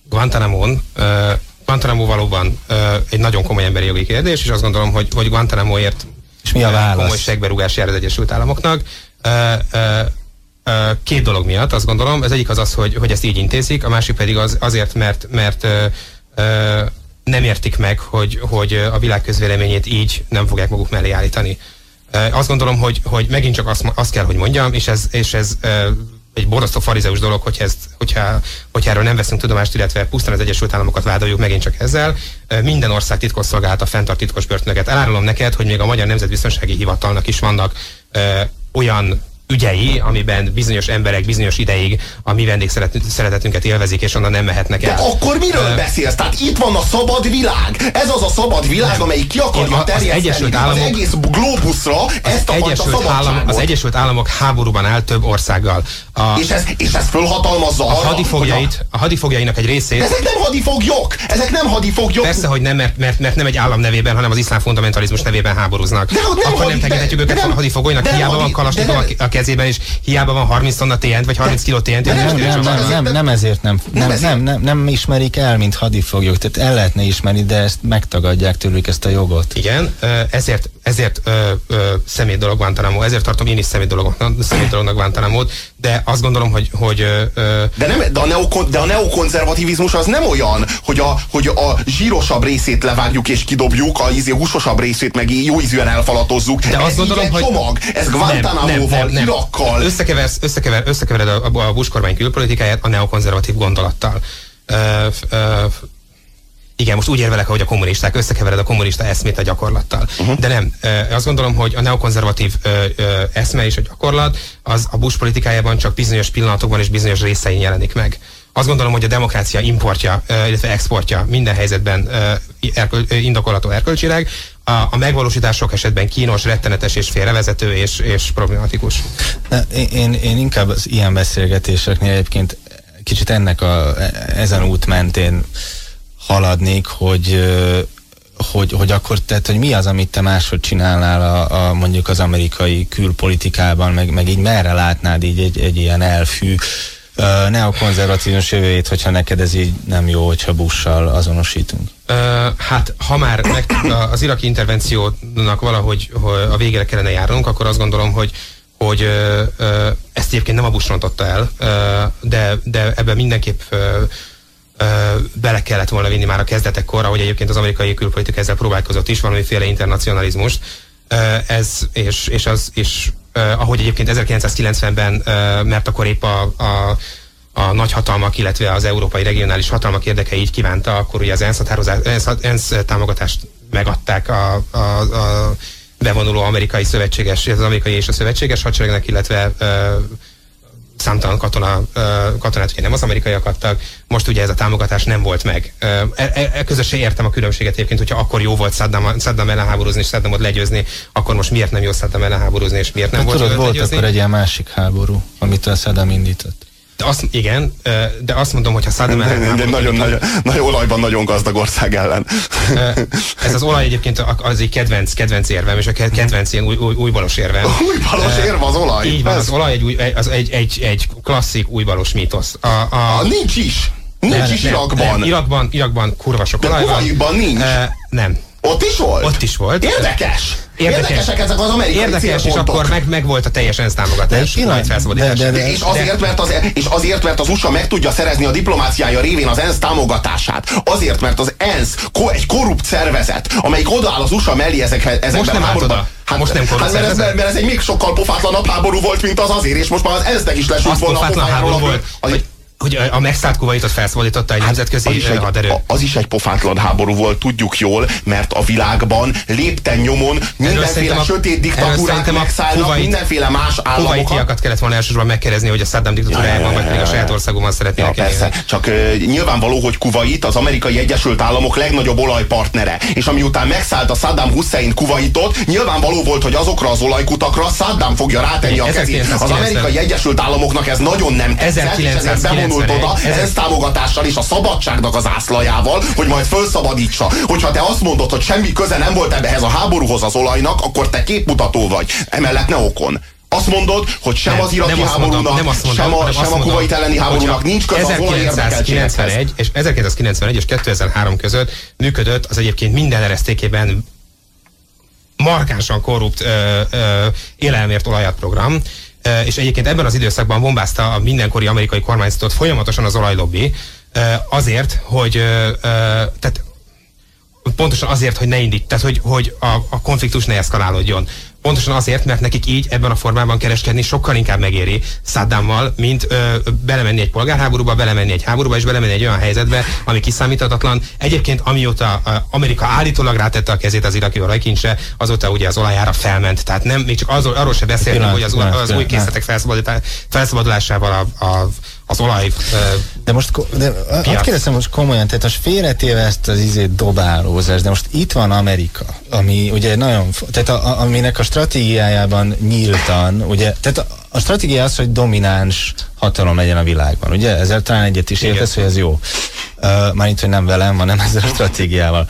Guantánamo valóban egy nagyon komoly emberi jogi kérdés, és azt gondolom, hogy Guantánamoért komoly segberúgás jár az Egyesült Államoknak. Két dolog miatt azt gondolom. Az egyik az, hogy ezt így intézik, a másik pedig azért, mert nem értik meg, hogy a világ közvéleményét így nem fogják maguk mellé állítani. Azt gondolom, hogy megint csak azt kell, hogy mondjam, és ez egy borzasztó farizeus dolog, hogyha erről nem veszünk tudomást, illetve pusztán az Egyesült Államokat vádoljuk megint csak ezzel. Minden ország titkosszolgálata fenntart titkos börtönöket. Elárulom neked, hogy még a Magyar Nemzetbiztonsági Hivatalnak is vannak olyan ügyei, amiben bizonyos emberek bizonyos ideig a mi vendégszeretetünket élvezik, és onnan nem mehetnek el. De akkor miről beszélsz? Tehát itt van a szabad világ. Ez az a szabad világ, amelyik ki akarja terjeszteni az egész glóbuszra ezt a fajta szabadságot. Az Egyesült Államok háborúban áll több országgal. És ez fölhatalmazza arra, a hadifoglyainak egy részét... De ezek nem hadifoglyok! Persze, hogy nem, mert nem egy állam nevében, hanem az iszlám fundamentalizmus nevében háborúznak. Akkor nem tekinthetjük őket hadifogolynak, hiába van Kalasnyikov a kezében, és hiába van 30 tonna TNT, vagy 30 kiló TNT. Nem ezért nem ismerik el, mint hadifoglyok. Tehát el lehetne ismerni, de ezt megtagadják tőlük, ezt a jogot. Igen, ezért szemét dolog Guantánamo, ezért tartom én is szemét dolognak Guantánamót, de azt gondolom, hogy de a neokonzervativizmus az nem olyan, hogy a zsírosabb részét levágjuk és kidobjuk, a húsosabb részét meg jó ízűen elfalatozzuk. De azt gondolom, hogy csomag, ez Guantánamóval, Irakkal. Összekevered a Bush kormány külpolitikáját a neokonzervatív gondolattal. Igen, most úgy érvelek, hogy a kommunisták, összekevered a kommunista eszmét a gyakorlattal. De nem. Azt gondolom, hogy a neokonzervatív eszme és a gyakorlat az a Bush politikájában csak bizonyos pillanatokban és bizonyos részein jelenik meg. Azt gondolom, hogy a demokrácia importja, illetve exportja minden helyzetben indokolható erkölcsileg, a megvalósítások esetben kínos, rettenetes és félrevezető és problematikus. Én inkább az ilyen beszélgetéseknél egyébként kicsit ezen út mentén haladnék, hogy akkor, tehát, hogy mi az, amit te máshogy csinálnál mondjuk az amerikai külpolitikában, meg így merre látnád így egy ilyen elfű neokonzervatívus jövőjét, hogyha neked ez így nem jó, hogyha Bush-sal azonosítunk? Hát, ha már az iraki intervenciónak valahogy a végére kellene járnunk, akkor azt gondolom, hogy ezt egyébként nem a Bush rontotta el, de ebben mindenképp bele kellett volna vinni már a kezdetekkor, ahogy egyébként az amerikai külpolitika ezzel próbálkozott is, valamiféle internacionalizmust. Ahogy egyébként 1990-ben, mert akkor épp a nagyhatalmak, illetve az európai regionális hatalmak érdekei így kívánta, akkor ugye az ENSZ támogatást megadták a bevonuló amerikai szövetséges, az amerikai és a szövetséges hadseregnek, illetve számtalan katonát ugye nem az amerikaiak adtak, most ugye ez a támogatás nem volt meg. Közösen értem a különbséget egyébként, hogyha akkor jó volt Saddam ellen háborúzni és Saddamot legyőzni, akkor most miért nem jó Saddam ellen háborúzni, és miért nem volt volt akkor egy ilyen másik háború, amit a Saddam indított. Igen, de azt mondom, hogy ha Saddam ellen nagyon olajban nagyon gazdag ország ellen. Ez az olaj egyébként az egy kedvenc érvem, és a kedvenc ilyen újbalos érvem. Újbalos érv az olaj? Így van, az olaj egy klasszik újbalos mítosz. Nincs is. Nincs is Irakban. Irakban kurva sok olaj van. Kuwaitban nincs. Nem. Ott is volt? Ott is volt. Érdekes! Érdekesek ezek az amerikai Érdekes, és akkor meg volt a teljes ENSZ támogatás. És azért, mert az USA meg tudja szerezni a diplomáciája révén az ENSZ támogatását. Azért, mert az ENSZ egy korrupt szervezet, amelyik odaáll az USA mellé ezekben most nem állt oda. Most nem korrupt szervezet. Mert ez egy még sokkal pofátlanabb háború volt, mint az azért, és most már az ENSZ-nek is lesült volna a pofájáról. Hogy a megszállt Kuwaitot felszabadította egy nemzetközi haderő. Az is egy pofátlan háború volt, tudjuk jól, mert a világban lépten nyomon mindenféle sötét diktatúrák megszállnak, mindenféle más államokat. Kuwaitiakat kellett volna elsősorban megkérdezni, hogy a Saddam diktatúrájában, vagy pedig a saját országomban szeretnének élni. Persze, csak nyilvánvaló, hogy Kuwait az Amerikai Egyesült Államok legnagyobb olajpartnere, és amiután megszállt a Saddam Hussein Kuwaitot, nyilvánvaló volt, hogy azokra az olajkutakra Saddam fogja rátenni a kezét. Az Amerikai Egyesült Államoknak ez nagyon nem tetszett, és ezért oda, ez támogatással és a szabadságnak az ászlajával, hogy majd felszabadítsa. Hogyha te azt mondod, hogy semmi köze nem volt ehhez a háborúhoz az olajnak, akkor te képmutató vagy. Emellett ne okon. Azt mondod, hogy sem az iraki háborúnak, sem a Kuwait elleni háborúnak nincs köze az olaj érdekeltségekhez. 1991 és 2003 között működött az egyébként minden eresztékében markánsan korrupt élelmért olajat program, és egyébként ebben az időszakban bombázta a mindenkori amerikai kormányzatot folyamatosan az olajlobbi, azért, hogy tehát pontosan azért, hogy ne indít, tehát hogy a konfliktus ne eszkalálódjon. Pontosan azért, mert nekik így ebben a formában kereskedni sokkal inkább megéri Saddammal, mint belemenni egy polgárháborúba, belemenni egy háborúba, és belemenni egy olyan helyzetbe, ami kiszámíthatatlan. Egyébként amióta Amerika állítólag rátette a kezét az iraki olajkincsre, azóta ugye az olajára felment. Tehát nem, még csak arról se beszéltünk, hogy az új készletek felszabadulásával az olaj De azt kérdezem most komolyan, tehát most félretéve ezt az dobálózást, de most itt van Amerika, ami ugye nagyon, tehát aminek a stratégiájában nyíltan, ugye, tehát a stratégia az, hogy domináns hatalom legyen a világban, ugye? Ezzel talán egyet is értesz, hogy ez jó. Mármint, hogy nem velem, hanem ezzel a stratégiával.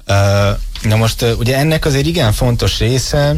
Na most ugye ennek azért igen fontos része,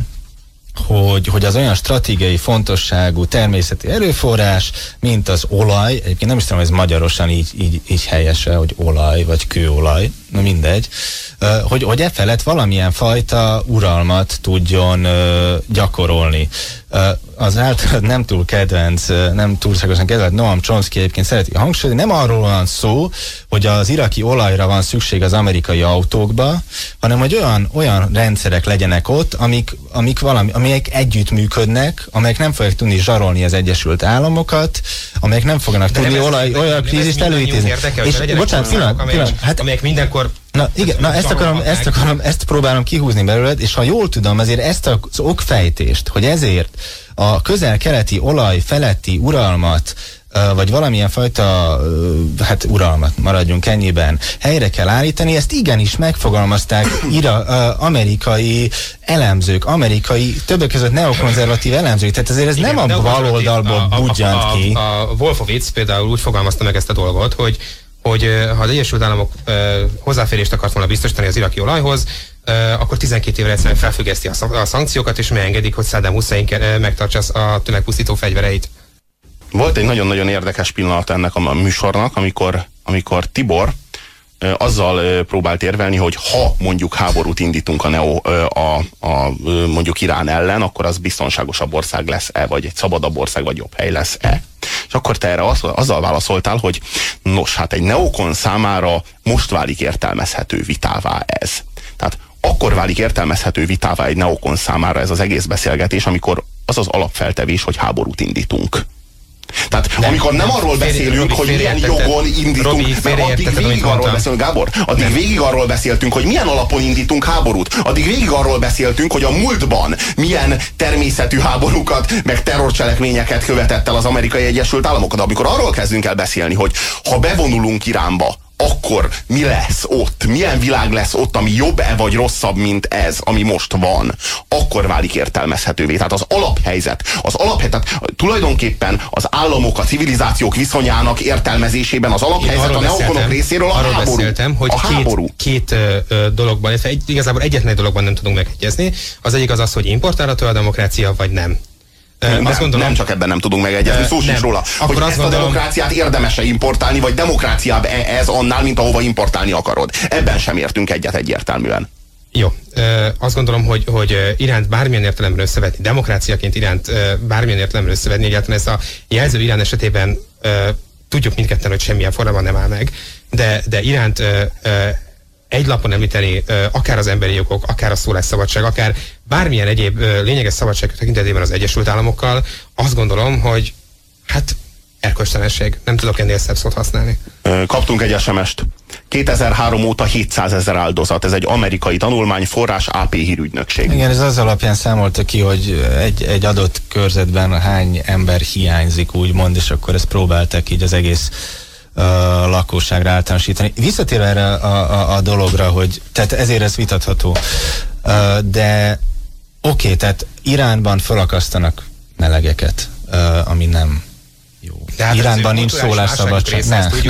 hogy az olyan stratégiai fontosságú természeti erőforrás, mint az olaj, egyébként nem is tudom, hogy ez magyarosan így helyese, hogy olaj, vagy kőolaj, na mindegy, hogy e felett valamilyen fajta uralmat tudjon gyakorolni. Az általában nem túl kedvenc, nem túlságosan kedvenc Noam Chomsky egyébként szereti hangsúlyozni, nem arról van szó, hogy az iraki olajra van szükség az amerikai autókba, hanem hogy olyan rendszerek legyenek ott, amelyek együttműködnek, amelyek nem fogják tudni zsarolni az Egyesült Államokat, amelyek nem fognak tudni olajkrízist előidézni. És bocsánat, pillanat, amelyek mindenkor. Na igen, ezt próbálom kihúzni belőled, és ha jól tudom, azért ezt az okfejtést, hogy ezért a közel-keleti olaj feletti uralmat, vagy valamilyen fajta, uralmat, maradjunk ennyiben, helyre kell állítani, ezt igenis megfogalmazták amerikai elemzők, többek között neokonzervatív elemzők, tehát azért ez igen, nem a baloldalból budjant ki. A Wolfowitz például úgy fogalmazta meg ezt a dolgot, hogy ha az Egyesült Államok hozzáférést akart volna biztosítani az iraki olajhoz, akkor 12 évre egyszerűen felfüggeszti a szankciókat, és megengedik, hogy Saddam Hussein megtartsa a tömegpusztító fegyvereit. Volt egy nagyon-nagyon érdekes pillanat ennek a műsornak, amikor Tibor azzal próbált érvelni, hogy ha mondjuk háborút indítunk mondjuk Irán ellen, akkor az biztonságosabb ország lesz-e, vagy egy szabadabb ország, vagy jobb hely lesz-e. És akkor te erre azzal válaszoltál, hogy nos, hát egy neokon számára most válik értelmezhető vitává ez. Tehát akkor válik értelmezhető vitává egy neokon számára ez az egész beszélgetés, amikor az az alapfeltevés, hogy háborút indítunk. Tehát amikor nem arról beszélünk, hogy milyen jogon indítunk, mert addig végig arról beszélünk, Gábor, addig végig arról beszéltünk, hogy milyen alapon indítunk háborút. Addig végig arról beszéltünk, hogy a múltban milyen természetű háborúkat, meg terrorcselekményeket követett el az Amerikai Egyesült Államok. De amikor arról kezdünk el beszélni, hogy ha bevonulunk Iránba, akkor mi lesz ott? Milyen világ lesz ott, ami jobb-e vagy rosszabb, mint ez, ami most van? Akkor válik értelmezhetővé. Tehát az alaphelyzet, tehát tulajdonképpen az államok, a civilizációk viszonyának értelmezésében az alaphelyzet a neokonok részéről a háború. Arról beszéltem, hogy két dologban, igazából egyetlen dologban nem tudunk megegyezni. Az egyik az, hogy importálható a demokrácia, vagy nem. Nem csak ebben nem tudunk megegyezni, szó sincs róla. Hogy ezt a demokráciát érdemes-e importálni, vagy demokráciább ez annál, mint ahova importálni akarod. Ebben sem értünk egyet egyértelműen. Jó, azt gondolom, hogy Iránt bármilyen értelemben összevetni, demokráciaként Iránt bármilyen értelemben összevetni, egyáltalán ezt a jelző Irán esetében tudjuk mindketten, hogy semmilyen formában nem áll meg, de Iránt egy lapon említeni akár az emberi jogok, akár a szólásszabadság, akár bármilyen egyéb lényeges szabadság tekintetében az Egyesült Államokkal, azt gondolom, hogy hát erkölctelenség. Nem tudok ennél szebb szót használni. Kaptunk egy SMS-t. 2003 óta 700 000 áldozat. Ez egy amerikai tanulmány, forrás AP hírügynökség. Igen, ez az alapján számolta ki, hogy egy adott körzetben hány ember hiányzik, úgymond, és akkor ezt próbálták így az egész lakosságra általánosítani. Visszatérve erre a dologra, hogy tehát ezért ez vitatható. De oké, tehát Iránban felakasztanak melegeket, ami nem jó. Iránban nincs szólásszabadság.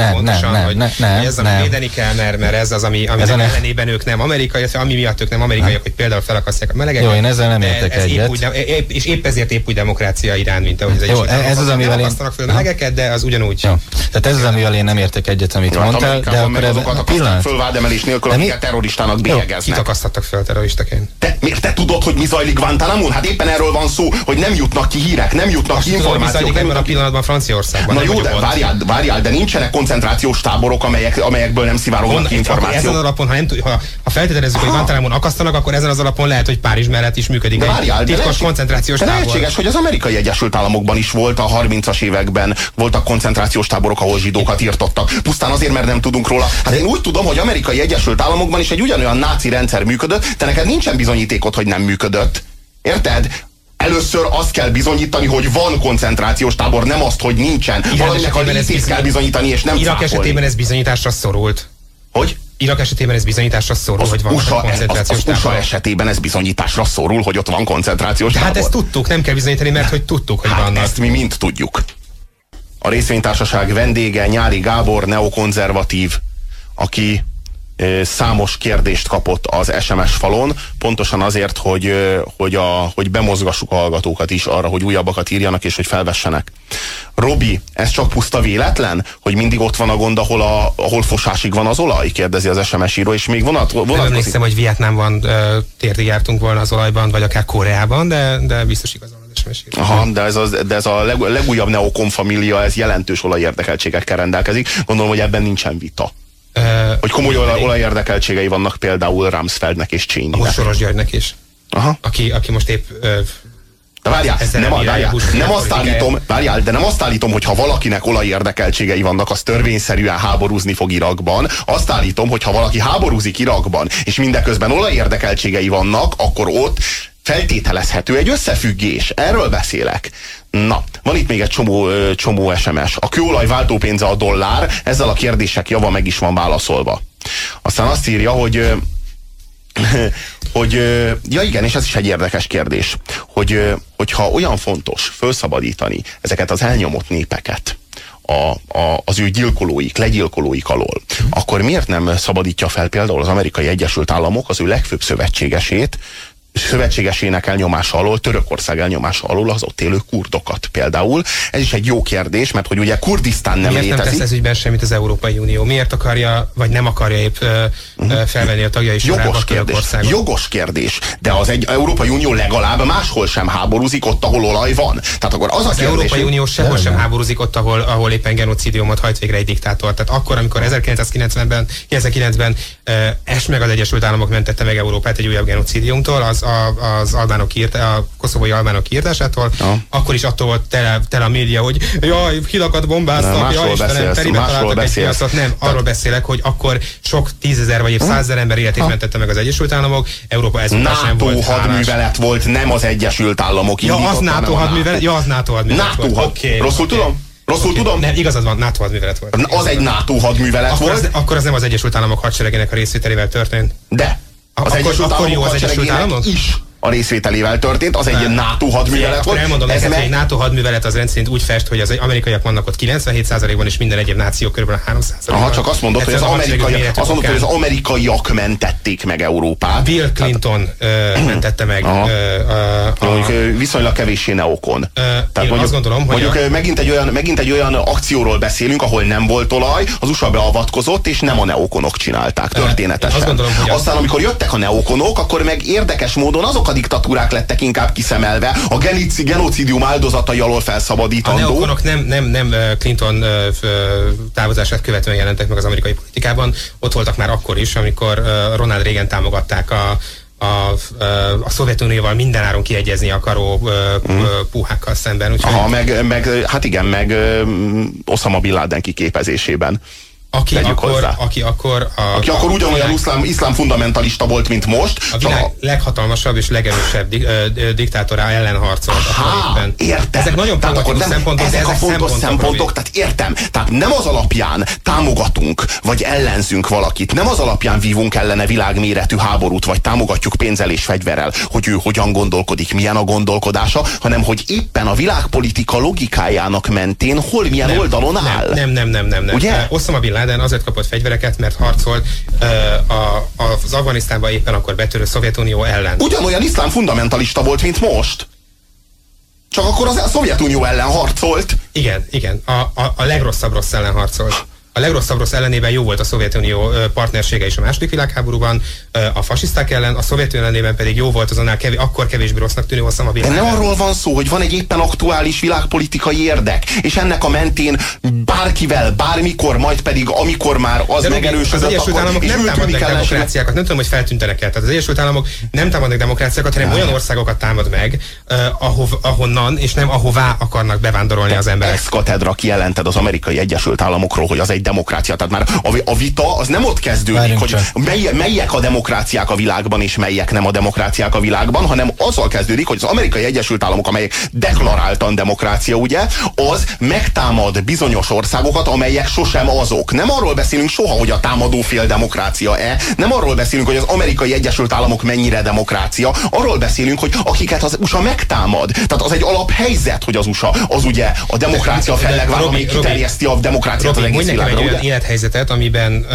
Nem. Ez, amit védeni kell, mert ez az, ami ellenében ők nem amerikai, illetve ami miatt ők nem amerikaiak, hogy például felakasztják a melegeket. Jó, én ezzel nem értek egyet. És épp ezért épp úgy demokrácia Irán, mint ahogy az Egyesült Államok. Ez az, amivel én... fel melegeket, de az ugyanúgy. Jó. Tehát ez az, amivel én nem értek egyet, amit mondtál, de akkor azokat akasztanak föl vádemelés nélkül, akiket terroristának bélyegeznek. Kit akasztattak föl terroristaként? Miért te tudod, hogy mi zajlik Guantánamon? Hát éppen erről van szó, hogy nem jutnak ki hírek, nem jutnak ki információk. Ebben a pillanatban Franciaországban. Na jó, de várjál, de nincsenek koncentrációs táborok, amelyekből nem szivárognak ki információk. Ezen az alapon, ha feltételezzük, hogy Guantánamon akasztanak, akkor ezen az alapon lehet, hogy Párizs mellett is működik egy titkos koncentrációs tábor. Lehetséges, hogy az Amerikai Egyesült Államokban is volt a 30-as években, voltak koncentrációs táborok, ahol zsidókat írtottak. Pusztán azért, mert nem tudunk róla. Hát én úgy tudom, hogy Amerikai Egyesült Államokban is egy ugyanolyan náci rendszer működött, de neked nincsen bizonyítékod, hogy nem működött. Érted? Először azt kell bizonyítani, hogy van koncentrációs tábor, nem azt, hogy nincsen. Valaminek a létét kell bizonyítani, és nem Irak esetében ez bizonyításra szorult. Hogy? Irak esetében ez bizonyításra szorul, hogy van koncentrációs tábor. Az USA esetében ez bizonyításra szorul, hogy ott van koncentrációs tábor. Hát ezt tudtuk, nem kell bizonyítani, mert hogy tudtuk, hogy vannak. Ezt mi mind tudjuk. A részvénytársaság vendége Nyári Gábor, neokonzervatív, aki számos kérdést kapott az SMS falon, pontosan azért, hogy bemozgassuk a hallgatókat is arra, hogy újabbakat írjanak és hogy felvessenek. Robi, ez csak puszta véletlen, hogy mindig ott van a gond, ahol fosásig van az olaj? Kérdezi az SMS író, és még vonatkozik. Nem emlékszem, hogy Vietnámban térdig jártunk volna az olajban, vagy akár Koreában, de biztos igazán az SMS író. Aha, de ez a legújabb neokon família, ez jelentős olajérdekeltségekkel rendelkezik. Gondolom, hogy ebben nincsen vita. Hogy komoly olajérdekeltségei vannak például Rumsfeldnek és Cheneynek. Soros Györgynek is. Aha. Aki most épp... De várjál, nem azt állítom, hogy ha valakinek olajérdekeltségei vannak, az törvényszerűen háborúzni fog Irakban. Azt állítom, hogy ha valaki háborúzik Irakban, és mindeközben olajérdekeltségei vannak, akkor ott feltételezhető egy összefüggés. Erről beszélek. Na, van itt még egy csomó SMS. A kőolaj váltópénze a dollár, ezzel a kérdések java meg is van válaszolva. Aztán azt írja, hogy ja igen, és ez is egy érdekes kérdés, hogyha olyan fontos felszabadítani ezeket az elnyomott népeket az ő legyilkolóik alól, akkor miért nem szabadítja fel például az Amerikai Egyesült Államok az ő legfőbb szövetségesét, szövetségesének elnyomása alól, Törökország elnyomása alól az ott élő kurdokat például. Ez is egy jó kérdés, mert hogy ugye Kurdisztán nem létezik. Miért nem tesz ez ügyben semmit az Európai Unió? Miért akarja, vagy nem akarja épp felvenni a tagjai sorába Törökországot? Jogos kérdés, de az egy Európai Unió legalább máshol sem háborúzik ott, ahol olaj van. Tehát akkor az a kérdés, Európai Unió sehol sem háborúzik ott, ahol éppen genocidiumot hajt végre egy diktátor. Tehát akkor, amikor 1999-ben meg az Egyesült Államok mentette meg Európát egy újabb genocidiumtól, az a koszovói albánok kiirtásától, akkor is attól volt tele a média, hogy jaj, hidakat bombáztak, jaj Istenem, telibe találtak egy piacot. Nem, arról beszélek, hogy akkor sok 10 000 vagy épp 100 000 ember életét mentette meg az Egyesült Államok, Európa ezután sem volt NATO hadművelet volt, nem az Egyesült Államok indította. Az NATO hadművelet? Ja, az NATO hadművelet volt. Rosszul tudom? Rosszul tudom? Nem, igazad van, NATO hadművelet volt. Az egy NATO hadművelet volt? Akkor az nem az Egyesült Államok hadseregének a részvételével történt. De. Akkor jó az Egyesült Államok is a részvételével történt, az egy NATO hadművelet volt. Elmondom neked, hogy egy NATO hadművelet az rendszerint úgy fest, hogy az amerikaiak vannak ott 97%-ban, és minden egyéb náció körülbelül 3%-ban. Aha, csak azt mondod, hogy az amerikaiak mentették meg Európát. Bill Clinton mentette meg. Viszonylag kevéssé neokon. Én azt gondolom, hogy mondjuk megint egy olyan akcióról beszélünk, ahol nem volt olaj, az USA beavatkozott, és nem a neokonok csinálták történetesen. Azt gondolom, hogy aztán amikor jöttek a neokonok, akkor meg érdekes módon azok a diktatúrák lettek inkább kiszemelve, a genocidium áldozatai alól felszabadítandó. A neokonok nem Clinton távozását követően jelentek meg az amerikai politikában, ott voltak már akkor is, amikor Ronald Reagan támogatták a Szovjetunióval mindenáron kiegyezni akaró puhákkal szemben. Úgyhogy... Aha, meg Osama Bin Laden kiképezésében. Aki akkor ugyanolyan iszlám fundamentalista volt, mint most. A világ leghatalmasabb és legerősebb diktátora ellen harcolt. Értem. Ezek nagyon pragmatikus szempontok, ezek a fontos szempontok, tehát értem. Tehát nem az alapján támogatunk, vagy ellenzünk valakit, nem az alapján vívunk ellene világméretű háborút, vagy támogatjuk pénzzel és fegyverrel, hogy ő hogyan gondolkodik, milyen a gondolkodása, hanem hogy éppen a világpolitika logikájának mentén hol milyen oldalon áll. Nem. Ugye? Osama Bin Laden azért kapott fegyvereket, mert harcolt az Afganisztánban éppen akkor betörő Szovjetunió ellen. Ugyanolyan iszlám fundamentalista volt, mint most. Csak akkor a Szovjetunió ellen harcolt. Igen. A legrosszabb rossz ellen harcolt. A legrosszabb rossz ellenében jó volt a Szovjetunió partnersége is a második világháborúban, a fasiszták ellen, a Szovjetunió ellenében pedig jó volt azonnal akkor kevésbé rossznak tűnő Osama Bin Laden. De nem arról van szó, hogy van egy éppen aktuális világpolitikai érdek, és ennek a mentén bárkivel, bármikor, majd pedig amikor már az megerősödött, az Egyesült Államok nem támadnak demokráciákat, nem tudom, hogy feltűntenek el. Tehát az Egyesült Államok nem támadnak demokráciákat, hanem olyan országokat támad meg, ahonnan és nem ahová akarnak bevándorolni az emberek. Ex-katedra kijelented az Amerikai Egyesült Államokról, hogy az egy demokrácia. Tehát már a vita az nem ott kezdődik, hogy melyek a demokráciák a világban, és melyek nem a demokráciák a világban, hanem azzal kezdődik, hogy az Amerikai Egyesült Államok, amelyek deklaráltan demokrácia, ugye, az megtámad bizonyos országokat, amelyek sosem azok. Nem arról beszélünk soha, hogy a támadó fél demokrácia-e, nem arról beszélünk, hogy az Amerikai Egyesült Államok mennyire demokrácia, arról beszélünk, hogy akiket az USA megtámad. Tehát az egy alaphelyzet, hogy az USA az ugye a demokrácia fellegvár, amely kiterjeszti a demokráciát az egész világra. Egy olyan élethelyzetet, amiben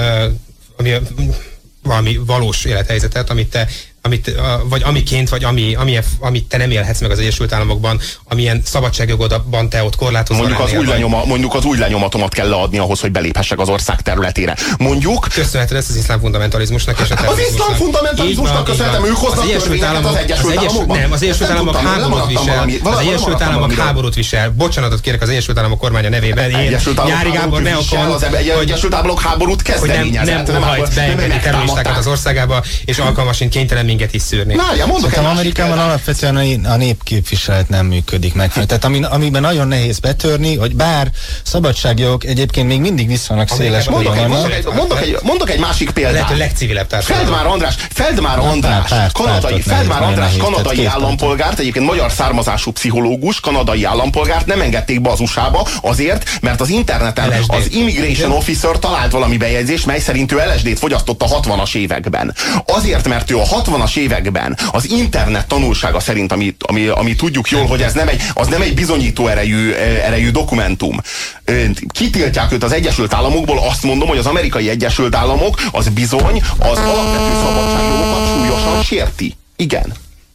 valami valós élethelyzetet, vagy amiként, vagy amit te nem élhetsz meg az Egyesült Államokban, amilyen szabadságjogodban te ott korlátozva mondjuk az új lenyomatomat kell leadni ahhoz, hogy beléphessek az ország területére. Mondjuk... Köszönheted ezt az iszlám fundamentalizmusnak és a terrorizmusnak. Az iszlám fundamentalizmusnak köszönhetem, ők hoznak törvényeket az Egyesült Államokban. Nem, az Egyesült Államok háborút visel. Az Egyesült Államok háborút visel. Bocsánatot kérek az Egyesült Államok kormánya nevében. Nyári Gábor ne akar, az Egyesült Államok háborút kezdeményezett. Nem óhajt beengedni terroristákat az országába, és alkalmasint kénytelen minket is szűrni. Szerintem Amerikában alapvetően a népképviselet nem működik meg. Tehát amiben nagyon nehéz betörni, hogy bár szabadságjogok egyébként még mindig viszonylag széles módon vannak. Mondok egy másik példát. Lehet, hogy legcivilebb társadalom. Feldmár András kanadai állampolgárt, egyébként magyar származású pszichológus, kanadai állampolgárt nem engedték be az USA-ba azért, mert az interneten az Immigration Officer talált valami bejegyzést, mely szerint ő LSD-t fogyasztott a 60-as években. Azért, mert ő a 60-as években az internet tanulsága szerint, ami tudjuk jól, hogy ez nem egy bizonyító erejű dokumentum. Kitiltják őt az Egyesült Államokból, azt mondom, hogy az Amerikai Egyesült Államok az bizony az alapvető szabadságjogokat súlyosan sérti. Igen.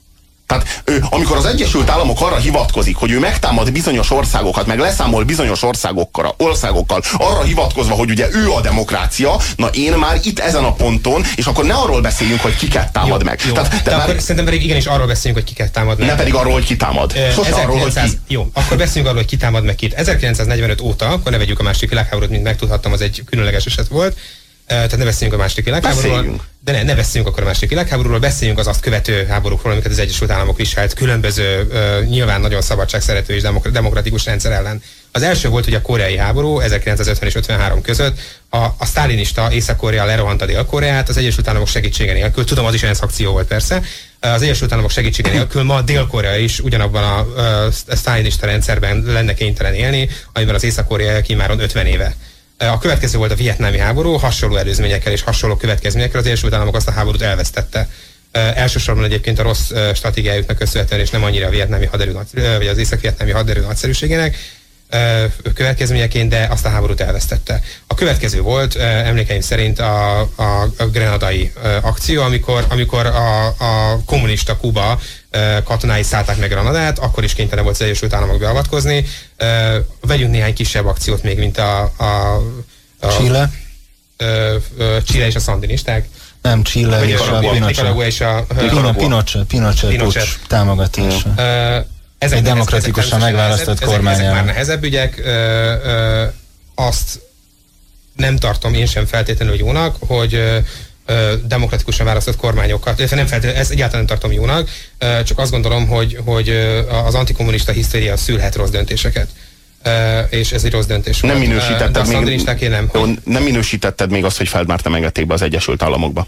Tehát amikor az Egyesült Államok arra hivatkozik, hogy ő megtámad bizonyos országokat, meg leszámol bizonyos országokkal, arra hivatkozva, hogy ugye ő a demokrácia, na én már itt ezen a ponton, és akkor ne arról beszéljünk, hogy kiket támad meg. Jó. De akkor szerintem pedig igenis arról beszéljünk, hogy kiket támad meg. Ne pedig arról, hogy ki támad. Sose arról, hogy ki. Jó, akkor beszéljünk arról, hogy ki támad meg kit. 1945 óta, akkor ne vegyük a második világháborút, mint megtudhattam, az egy különleges eset volt. Tehát ne beszéljünk a második világháborúról. De ne beszéljünk akkor a második világháborúról, beszéljünk az azt követő háborúkról, amiket az Egyesült Államok viselt különböző, nyilván nagyon szabadságszerető és demokratikus rendszer ellen. Az első volt ugye a koreai háború 1950 és 53 között. A sztálinista Észak-Korea lerohanta Dél-Koreát az Egyesült Államok segítsége nélkül. Tudom, az is ENSZ akció volt persze. Az Egyesült Államok segítsége nélkül ma Dél-Korea is ugyanabban a sztálinista rendszerben lenne kénytelen élni, amiben az észak-koreaiak immáron 50 éve. A következő volt a vietnámi háború, hasonló előzményekkel és hasonló következményekkel. Az Egyesült Államok azt a háborút elvesztette. Elsősorban egyébként a rossz stratégiájuknak köszönhetően, és nem annyira a vietnámi haderő, vagy az észak-vietnámi haderő nagyszerűségének következményeként, de azt a háborút elvesztette. A következő volt, emlékeim szerint a grenadai akció, amikor a kommunista Kuba katonái szállták meg Granadát, akkor is kénytelen volt az Egyesült Államok beavatkozni. Vegyünk néhány kisebb akciót még, mint a Chile? Chile és a szandinisták. Nem, Chile és a Pinochet puccs támogatása. Egy demokratikusan megválasztott kormányával. Ezek már nehezebb ügyek. Azt nem tartom én sem feltétlenül jónak, hogy demokratikusan választott kormányokat, nem feltétlenül, ezt egyáltalán nem tartom jónak, csak azt gondolom, hogy az antikommunista hisztéria szülhet rossz döntéseket. És ez egy rossz döntés volt. Nem minősítetted még azt, hogy Feldmárt nem engedték be az Egyesült Államokba?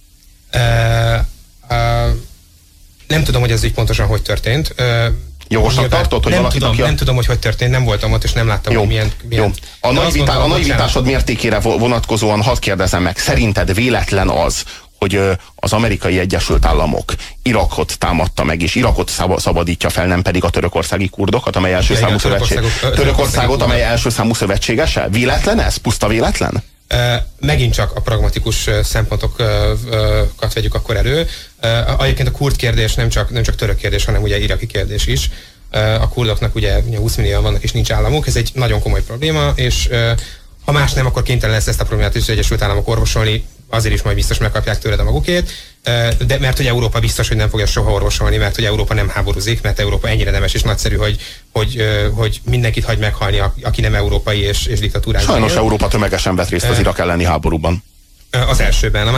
Nem tudom, hogy ez így pontosan hogy történt. Jogosnak tartod, hogy nem tudom, hogy történt, nem voltam ott, és nem láttam, hogy milyen. Jó. A naivitásod mértékére vonatkozóan hadd kérdezem meg, szerinted véletlen az, hogy az Amerikai Egyesült Államok Irakot támadta meg, és Irakot szabadítja fel, nem pedig a törökországi kurdokat, amely első számú Törökországot, amely első számú szövetségese? Véletlen ez? Puszta véletlen? Megint csak a pragmatikus szempontokat vegyük akkor elő. Egyébként a kurd kérdés nem csak török kérdés, hanem ugye iraki kérdés is. A kurdoknak ugye 20 millióan vannak és nincs államuk, ez egy nagyon komoly probléma, és ha más nem, akkor kénytelen lesz ezt a problémát is az Egyesült Államok orvosolni, azért is majd biztos megkapják tőled a magukét, de mert hogy Európa biztos, hogy nem fogja soha orvosolni, mert hogy Európa nem háborúzik, mert Európa ennyire nemes és nagyszerű, hogy mindenkit hagy meghalni, aki nem európai és diktatúrában. Sajnos Európa tömegesen vett részt az Irak elleni háborúban. Az elsőben, a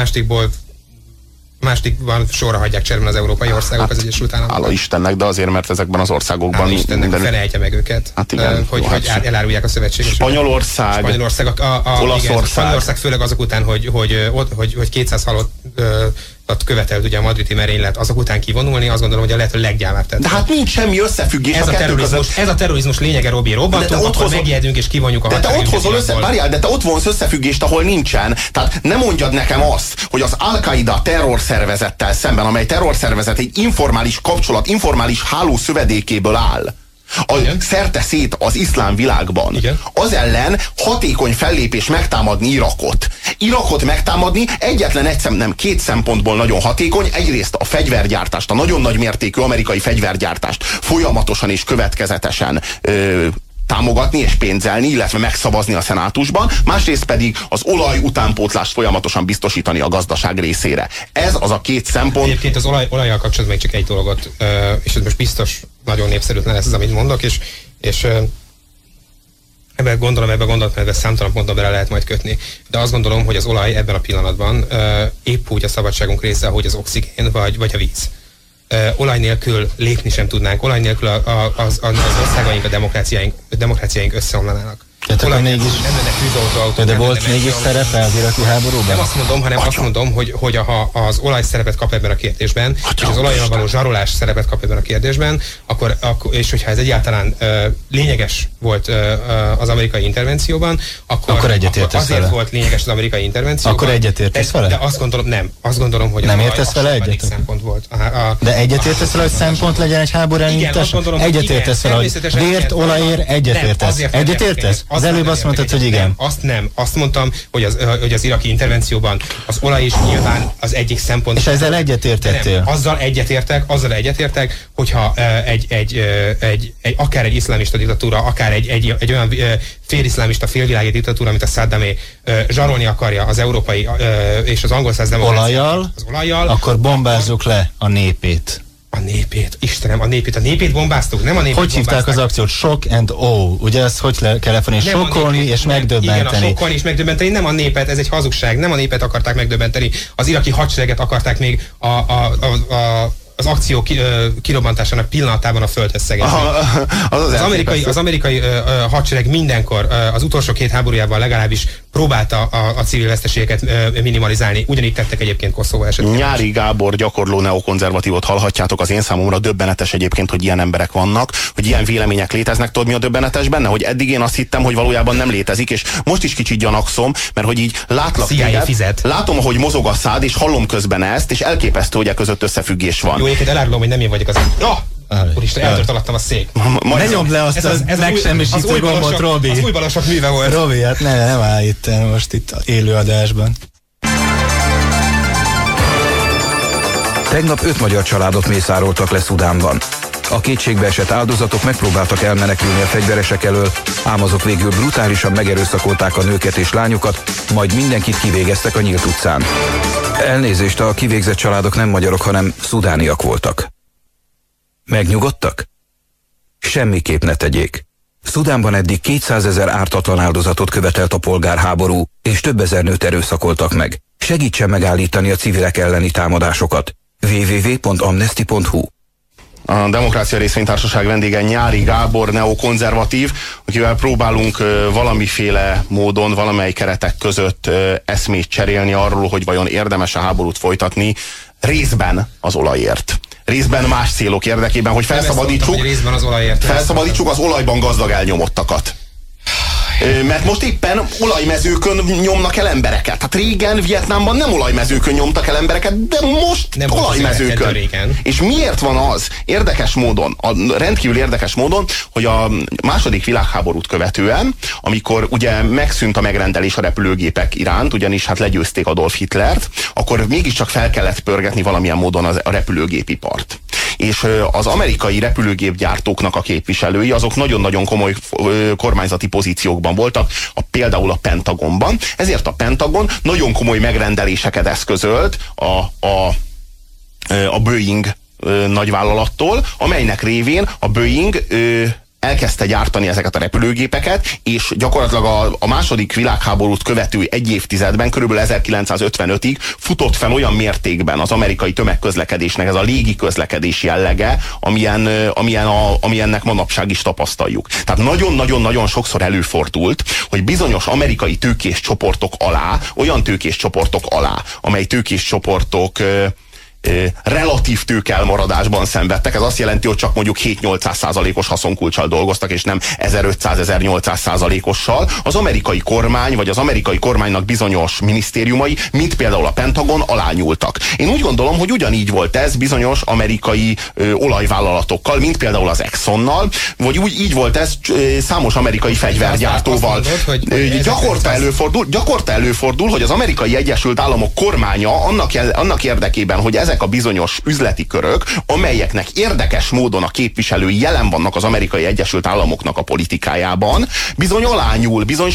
másodikban sorra hagyják cserben az európai országok, az Egyesült Államok. Hála Istennek, de azért, mert ezekben az országokban mindenütt felejtje meg őket. Hát igen, hogy elárulják a szövetségeseket. Spanyolország, Olaszország. Spanyolország főleg azok után, hogy 200 halottat követelt ugye a madridi merénylet, azok után kivonulni, azt gondolom, hogy a lehető leggyávább tett. De hát nincs semmi összefüggés a kettő között. Ez a terrorizmus lényege, Robi, robbantunk, akkor megijedünk és kivonjuk a határidőt. De te ott vonsz összefüggést, ahol nincsen. Tehát nem mondjad nekem azt, hogy az Al-Qaida terrorszervezettel szemben, amely terrorszervezet egy informális kapcsolat, informális háló szövedékéből áll, szerte szét az iszlám világban. Igen. Az ellen hatékony fellépés megtámadni Irakot. Irakot megtámadni nem két szempontból nagyon hatékony. Egyrészt a fegyvergyártást, a nagyon nagy mértékű amerikai fegyvergyártást folyamatosan és következetesen támogatni és pénzelni, illetve megszavazni a szenátusban, másrészt pedig az olaj utánpótlást folyamatosan biztosítani a gazdaság részére. Ez az a két szempont. Egyébként az olajjal kapcsolatban még csak egy dolgot, és ez most biztos nagyon népszerűtlen lesz az, amit mondok, és ebben a gondolatmenetben számtalan ponton bele lehet majd kötni. De azt gondolom, hogy az olaj ebben a pillanatban épp úgy a szabadságunk része, ahogy az oxigén vagy a víz. Olaj nélkül lépni sem tudnánk, olaj nélkül az országaink, a demokráciáink összeomlanának. Tehát akkor mégis... De volt mégis szerepe az iraki háborúban? Nem azt mondom, hanem azt mondom, hogy ha az olaj szerepet kap ebben a kérdésben, és az olajjal való zsarolás szerepet kap ebben a kérdésben, akkor és hogyha ez egyáltalán lényeges volt az amerikai intervencióban, akkor egyetértesz azért vele. Volt lényeges az amerikai intervencióban. Akkor egyetértesz vele? De azt gondolom, nem. Azt gondolom, hogy nem értesz vele egyet? Szempont volt. De egyetértesz vele, hogy szempont legyen egy háború elindítása? Egyetértesz vele, hogy vért, olajért, egyetértesz? Egyetértesz? Az előbb azt mondtad, hogy igen. Nem, azt mondtam, hogy az iraki intervencióban az olaj is nyilván az egyik szempont. És ezzel egyetértettél? Azzal egyetértek, hogyha akár egy iszlámista diktatúra, akár egy olyan féliszlámista, félvilági diktatúra, mint a Saddamé, zsarolni akarja az európai és az angol száz demokráciát. Olajjal, akkor bombázzuk le a népét. A népét, Istenem, a népét bombáztuk, nem a népét Hogy hívták az akciót? Shock and awe. Ugye ezt hogy kell lefonni? Sokkolni és megdöbbenteni. Igen, a sokkolni és megdöbbenteni, nem a népet, ez egy hazugság, nem a népet akarták megdöbbenteni, az iraki hadsereget akarták még az akció kirobbantásának pillanatában a földhez szegezni. Az amerikai hadsereg mindenkor az utolsó 2 háborújában legalábbis próbálta a civil veszteségeket minimalizálni. Ugyanígy tettek egyébként Koszovó esetében. Nyári Gábor gyakorló neokonzervatívot hallhatjátok. Az én számomra döbbenetes egyébként, hogy ilyen emberek vannak, hogy ilyen vélemények léteznek. Tudod, mi a döbbenetes benne? Hogy eddig én azt hittem, hogy valójában nem létezik, és most is kicsit gyanakszom, mert hogy így látlak téged, látom, ahogy mozog a szád, és hallom közben ezt, és elképesztő, hogy e között összefüggés van. Jó, egyébként elárulom, hogy nem én vagyok az. Úristen, eltört alattam a szék. Ne nyomd le azt a megsemmisítő gombot, Robi. Az új balosok műve volt. Robi, hát nem áll itt most itt élőadásban. Tegnap 5 magyar családot mészároltak le Szudánban. A kétségbeesett áldozatok megpróbáltak elmenekülni a fegyveresek elől, ám azok végül brutálisan megerőszakolták a nőket és lányokat, majd mindenkit kivégeztek a nyílt utcán. Elnézést, a kivégzett családok nem magyarok, hanem szudániak voltak. Megnyugodtak? Semmiképp ne tegyék. Szudánban eddig 200 000 ártatlan áldozatot követelt a polgárháború, és több ezer nőt erőszakoltak meg. Segítsen megállítani a civilek elleni támadásokat. www.amnesty.hu. A Demokrácia Részvénytársaság vendége Nyári Gábor, neokonzervatív, akivel próbálunk valamiféle módon, valamely keretek között eszmét cserélni arról, hogy vajon érdemes-e háborút folytatni, részben az olajért. Részben más célok érdekében, hogy felszabadítsuk az olajban gazdag elnyomottakat. Mert most éppen olajmezőkön nyomnak el embereket. Tehát régen Vietnámban nem olajmezőkön nyomtak el embereket, de most nem olajmezőkön. És miért van az érdekes módon, rendkívül érdekes módon, hogy a második világháborút követően, amikor ugye megszűnt a megrendelés a repülőgépek iránt, ugyanis hát legyőzték Adolf Hitlert, akkor mégiscsak fel kellett pörgetni valamilyen módon a repülőgépipart. És az amerikai repülőgépgyártóknak a képviselői, azok nagyon-nagyon komoly kormányzati pozíciókban voltak, például a Pentagonban. Ezért a Pentagon nagyon komoly megrendeléseket eszközölt a Boeing nagyvállalattól, amelynek révén a Boeing elkezdte gyártani ezeket a repülőgépeket, és gyakorlatilag a második világháborút követő egy évtizedben, körülbelül 1955-ig futott fel olyan mértékben az amerikai tömegközlekedésnek ez a légi közlekedés jellege, amilyennek manapság is tapasztaljuk. Tehát nagyon-nagyon-nagyon sokszor előfordult, hogy bizonyos amerikai tőkés csoportok alá, olyan tőkés csoportok alá, amely tőkés csoportok relatív tőkeelmaradásban szenvedtek. Ez azt jelenti, hogy csak mondjuk 7-800%-os haszonkulccsal dolgoztak, és nem 1500-1800%-ossal. Az amerikai kormány, vagy az amerikai kormánynak bizonyos minisztériumai, mint például a Pentagon, alányultak. Én úgy gondolom, hogy ugyanígy volt ez bizonyos amerikai olajvállalatokkal, mint például az Exxonnal, vagy így volt ez számos amerikai fegyvergyártóval. Gyakorta előfordul, hogy az Amerikai Egyesült Államok kormánya annak érdekében, hogy ezek a bizonyos üzleti körök, amelyeknek érdekes módon a képviselői jelen vannak az Amerikai Egyesült Államoknak a politikájában, bizony alányul, bizony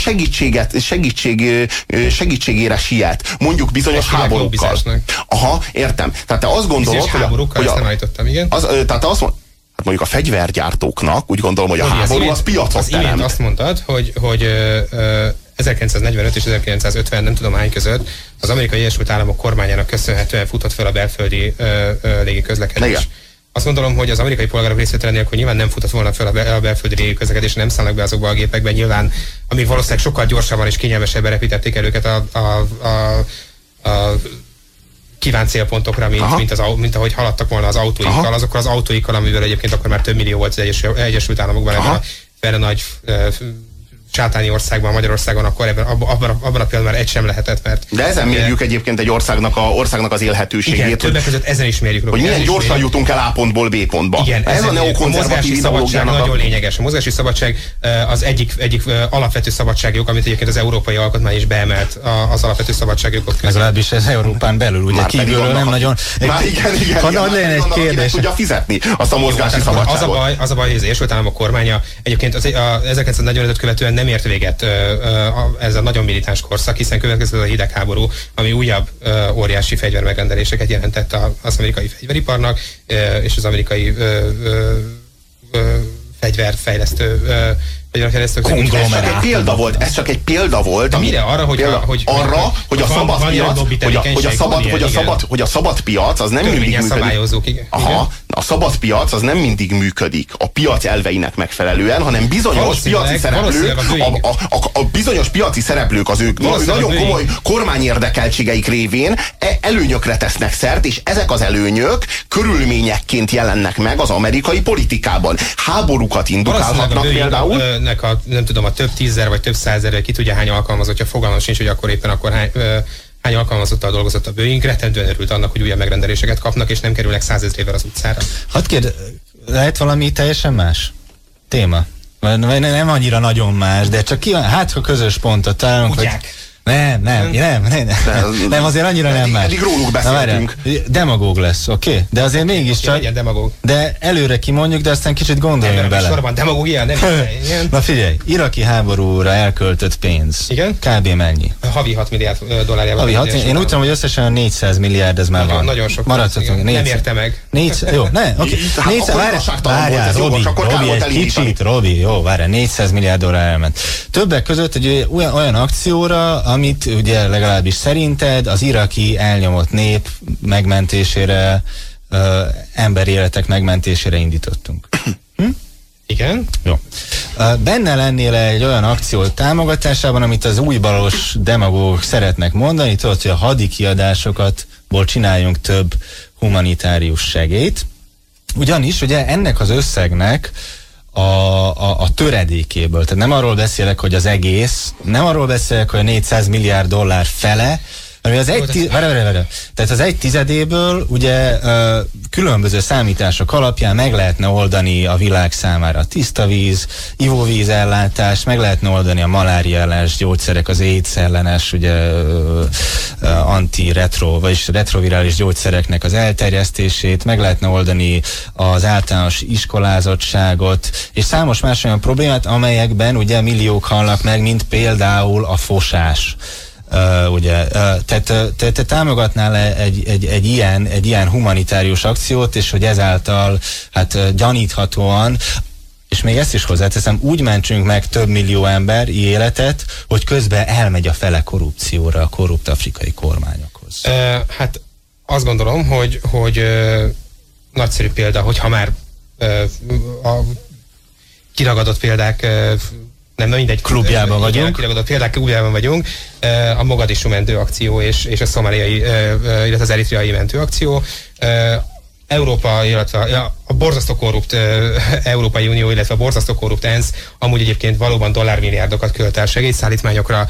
segítségére siet, mondjuk bizonyos háborúkkal. Aha, értem. Tehát te azt gondolod, hogy ezt nem állítottam, igen. Tehát azt mondod, hát mondjuk a fegyvergyártóknak úgy gondolom, hogy a háború az piacot teremt. Az imént azt mondtad, hogy 1945 és 1950 nem tudom hány között az Amerikai Egyesült Államok kormányának köszönhetően futott fel a belföldi légiközlekedés. Igen. Azt gondolom, hogy az amerikai polgárok részvétele nélkül nyilván nem futott volna fel a belföldi légiközlekedés, nem szállnak be azokba a gépekben, nyilván, amíg valószínűleg sokkal gyorsabban és kényelmesebben repítették el őket a kívánt célpontokra, mint ahogy haladtak volna az autóikkal, azokkal az autóikkal, amivel egyébként akkor már több millió volt az Egyesült Államokban ebben a nagy sátáni országban, Magyarországon, akkor abban a pillanatban már egy sem lehetett, mert... De ezen mérjük egyébként egy országnak az élhetőségét. Igen, többek között ezen is mérjük. Hogy milyen gyorsan jutunk el A pontból B pontba. Igen, ez a neokonzervatív ideológiának nagyon lényeges. A mozgási szabadság az egyik alapvető szabadságjog, amit egyébként az Európai Alkotmány is beemelt az alapvető szabadságjogok között. Legalábbis ez Európán belül, ugye kívülről nem nagyon... Már igen. Hadd legyen egy kérdés. Tudja fizetni azt a mozgási szabadságot. Az a baj, hogy az Egyesült Államok kormánya egyébként az 1945-öt követően nem ért véget ez a nagyon militáns korszak, hiszen következett a hidegháború, ami újabb óriási fegyvermegrendeléseket jelentett az amerikai fegyveriparnak, és az amerikai fegyverfejlesztő ez csak egy példa volt. De mire? Arra, hogy a szabad piac az nem mindig működik. A szabad piac az nem mindig működik a piac elveinek megfelelően, hanem bizonyos piaci szereplők, a bizonyos piaci szereplők az ők nagyon komoly kormányérdekeltségeik révén előnyökre tesznek szert, és ezek az előnyök körülményekként jelennek meg az amerikai politikában. Háborúkat indukálhatnak például. Nem tudom, a több tízzer vagy több százezer, ki tudja hány alkalmazottja, fogalmam sincs, hogy akkor éppen hány alkalmazottal dolgozott a Boeing, rettentően örült annak, hogy újabb megrendeléséket kapnak, és nem kerülnek 100 000-ével az utcára. Hadd kérd, lehet valami teljesen más téma? Nem annyira nagyon más, de csak ha közös pontot találunk, hogy... Nem, azért annyira nem más. Eddig róluk beszéltünk. Demagóg lesz, oké? De azért mégiscsak... Legyen demagóg. De előre kimondjuk, de aztán kicsit gondoljunk bele. Sorban demagógia, nem Na figyelj, iraki háborúra elköltött pénz. Igen? Kb. Mennyi? Havi 6 milliárd dollárjával. Havi 6 milliárd. Én úgy tudom, hogy összesen 400 milliárd ez már van. Nagyon sok. Maradhatunk. Nem érte meg. Jó, oké. Várjál, Robi, egy kicsit, Robi, jó, várjál, 400 milliárd dollár elment. Többek között egy olyan akcióra, amit ugye legalábbis szerinted az iraki elnyomott nép megmentésére, emberi életek megmentésére indítottunk. Igen. Jó. Benne lennél egy olyan akció támogatásában, amit az újbalos demagógok szeretnek mondani, tudod, hogy a hadi kiadásokatból csináljunk több humanitárius segélyt. Ugyanis ugye ennek az összegnek a töredékéből. Tehát nem arról beszélek, hogy az egész, nem arról beszélek, hogy a 400 milliárd dollár fele, hanem az tehát az 1/10 ugye különböző számítások alapján meg lehetne oldani a világ számára a tiszta víz, ivóvíz ellátás, meg lehetne oldani a malária ellenes gyógyszerek, az AIDS ellenes ugye vagyis retrovirális gyógyszereknek az elterjesztését, meg lehetne oldani az általános iskolázottságot, és számos más olyan problémát, amelyekben ugye milliók halnak meg, mint például a fosás. Ugye, te támogatnál egy ilyen humanitárius akciót, és hogy ezáltal hát gyaníthatóan, és még ezt is hozzáteszem, úgy mentsünk meg több millió ember életet, hogy közben elmegy a fele korrupcióra a korrupt afrikai kormányokhoz. Hát azt gondolom, hogy nagyszerű példa, hogyha már a kiragadott példák nem mindegy. Klubjában vagyunk. Kiragadott példák klubjában vagyunk. A Mogadishu mentőakció és a szomáliai, illetve az eritreai mentőakció. Európa, illetve a borzasztó korrupt Európai Unió, illetve a borzasztó korrupt ENSZ amúgy egyébként valóban dollármilliárdokat költ el segélyszállítmányokra,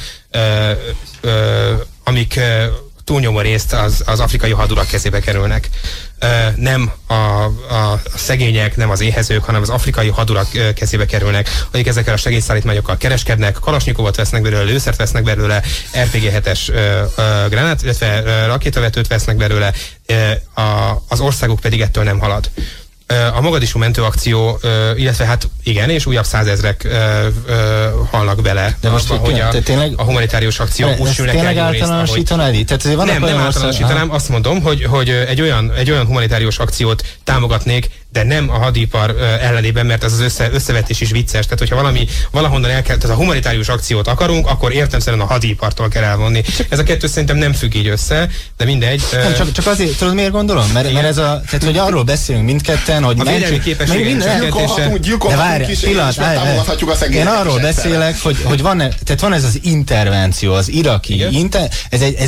amik túlnyomó részt az afrikai hadurak kezébe kerülnek. Nem a szegények, nem az éhezők, hanem az afrikai hadurak kezébe kerülnek, akik ezekkel a segélyszállítmányokkal kereskednek, kalasnyikovot vesznek belőle, lőszert vesznek belőle, RPG-7-es granát, illetve rakétavetőt vesznek belőle, az országuk pedig ettől nem halad. A Mogadishu mentőakció, illetve hát igen, és újabb 100 000-ek halnak bele. De most hogy a humanitárius akció úsülnek el jó részt, nem általánosítanám, azt mondom, hogy egy olyan humanitárius akciót támogatnék, de nem a hadipar ellenében, mert ez az összevetés is vicces. Tehát, hogyha valahonnan tehát a humanitárius akciót akarunk, akkor értelemszerűen a hadipartól kell elvonni. Ez a kettő szerintem nem függ így össze, de mindegy. Nem, csak azért, tudod miért gondolom? Mert ez tehát, hogy arról beszélünk mindketten, hogy a védelmi képességek támogathatjuk a szegényeket. Én arról beszélek, hogy van ez az intervenció, az iraki